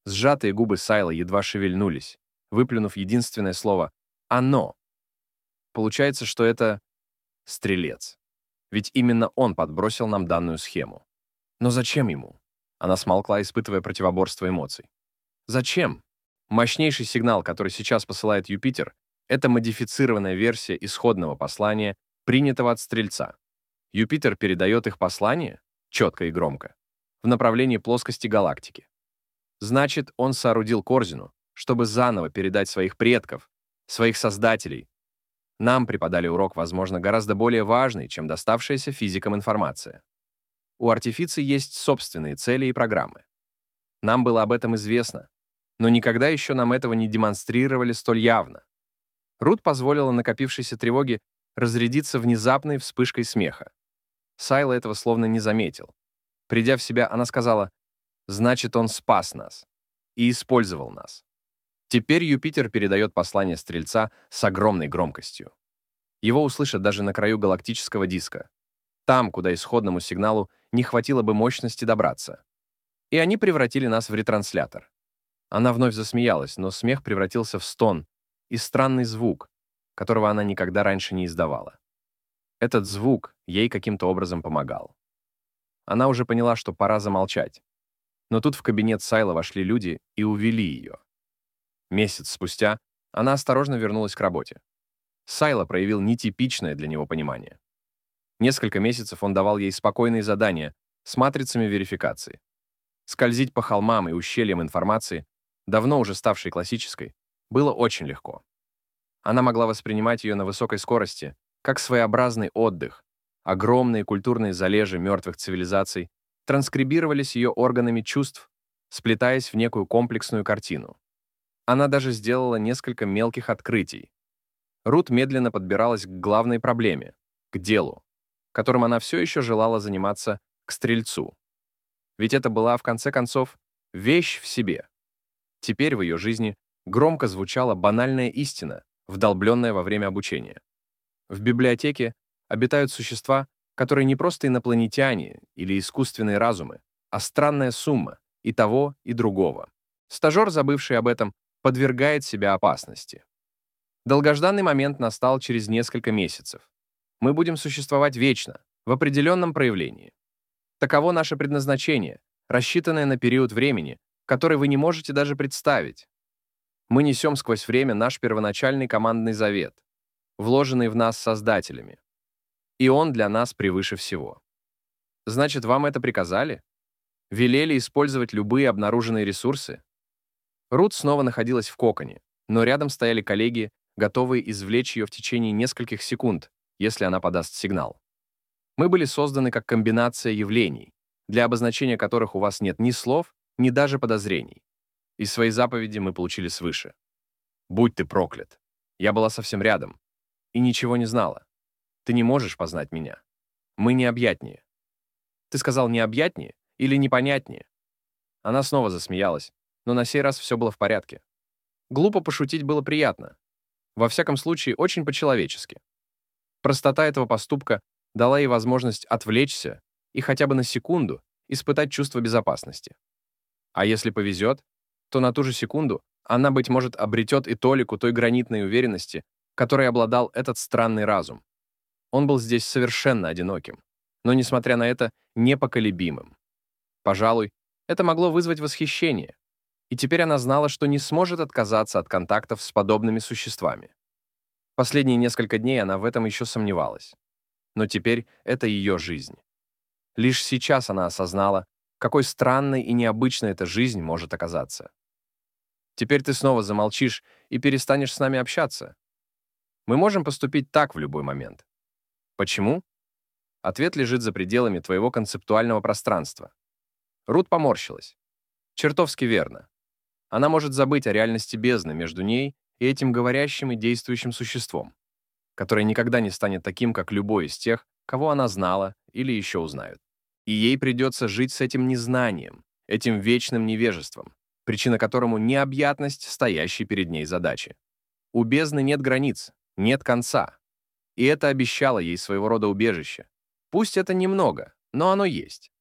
Сжатые губы Сайла едва шевельнулись, выплюнув единственное слово «оно». Получается, что это стрелец. Ведь именно он подбросил нам данную схему. Но зачем ему? Она смолкла, испытывая противоборство эмоций. Зачем? Мощнейший сигнал, который сейчас посылает Юпитер, это модифицированная версия исходного послания, принятого от Стрельца. Юпитер передает их послание, четко и громко, в направлении плоскости галактики. Значит, он соорудил корзину, чтобы заново передать своих предков, своих создателей. Нам преподали урок, возможно, гораздо более важный, чем доставшаяся физикам информация. У артифиций есть собственные цели и программы. Нам было об этом известно, но никогда еще нам этого не демонстрировали столь явно. Рут позволила накопившейся тревоге разрядиться внезапной вспышкой смеха. Сайла этого словно не заметил. Придя в себя, она сказала: «Значит, он спас нас и использовал нас». Теперь Юпитер передает послание Стрельца с огромной громкостью. Его услышат даже на краю галактического диска, там, куда исходному сигналу не хватило бы мощности добраться. И они превратили нас в ретранслятор. Она вновь засмеялась, но смех превратился в стон и странный звук, которого она никогда раньше не издавала. Этот звук ей каким-то образом помогал. Она уже поняла, что пора замолчать. Но тут в кабинет Сайла вошли люди и увели ее. Месяц спустя она осторожно вернулась к работе. Сайла проявил нетипичное для него понимание. Несколько месяцев он давал ей спокойные задания с матрицами верификации. Скользить по холмам и ущельям информации, давно уже ставшей классической, было очень легко. Она могла воспринимать ее на высокой скорости, как своеобразный отдых. Огромные культурные залежи мертвых цивилизаций транскрибировались ее органами чувств, сплетаясь в некую комплексную картину. Она даже сделала несколько мелких открытий. Рут медленно подбиралась к главной проблеме, к делу, которым она все еще желала заниматься, к Стрельцу. Ведь это была, в конце концов, вещь в себе. Теперь в ее жизни громко звучала банальная истина, вдолбленная во время обучения. В библиотеке обитают существа, которые не просто инопланетяне или искусственные разумы, а странная сумма и того, и другого. Стажер, забывший об этом, подвергает себя опасности. Долгожданный момент настал через несколько месяцев. Мы будем существовать вечно, в определенном проявлении. Таково наше предназначение, рассчитанное на период времени, который вы не можете даже представить. Мы несем сквозь время наш первоначальный командный завет, вложенный в нас создателями. И он для нас превыше всего. Значит, вам это приказали? Велели использовать любые обнаруженные ресурсы? Рут снова находилась в коконе, но рядом стояли коллеги, готовые извлечь ее в течение нескольких секунд, если она подаст сигнал. Мы были созданы как комбинация явлений, для обозначения которых у вас нет ни слов, ни даже подозрений. И свои заповеди мы получили свыше. Будь ты проклят. Я была совсем рядом. И ничего не знала. Ты не можешь познать меня. Мы необъятнее. Ты сказал необъятнее или непонятнее? Она снова засмеялась, но на сей раз все было в порядке. Глупо пошутить было приятно. Во всяком случае, очень по-человечески. Простота этого поступка дала ей возможность отвлечься и хотя бы на секунду испытать чувство безопасности. А если повезет, то на ту же секунду она, быть может, обретет и толику той гранитной уверенности, которой обладал этот странный разум. Он был здесь совершенно одиноким, но, несмотря на это, непоколебимым. Пожалуй, это могло вызвать восхищение, и теперь она знала, что не сможет отказаться от контактов с подобными существами. Последние несколько дней она в этом еще сомневалась. Но теперь это ее жизнь. Лишь сейчас она осознала, какой странной и необычной эта жизнь может оказаться. Теперь ты снова замолчишь и перестанешь с нами общаться. Мы можем поступить так в любой момент. Почему? Ответ лежит за пределами твоего концептуального пространства. Рут поморщилась. Чертовски верно. Она может забыть о реальности бездны между ней и этим говорящим и действующим существом, которое никогда не станет таким, как любой из тех, кого она знала или еще узнает. И ей придется жить с этим незнанием, этим вечным невежеством, причина которому необъятность стоящей перед ней задачи. У бездны нет границ, нет конца. И это обещало ей своего рода убежище. Пусть это немного, но оно есть.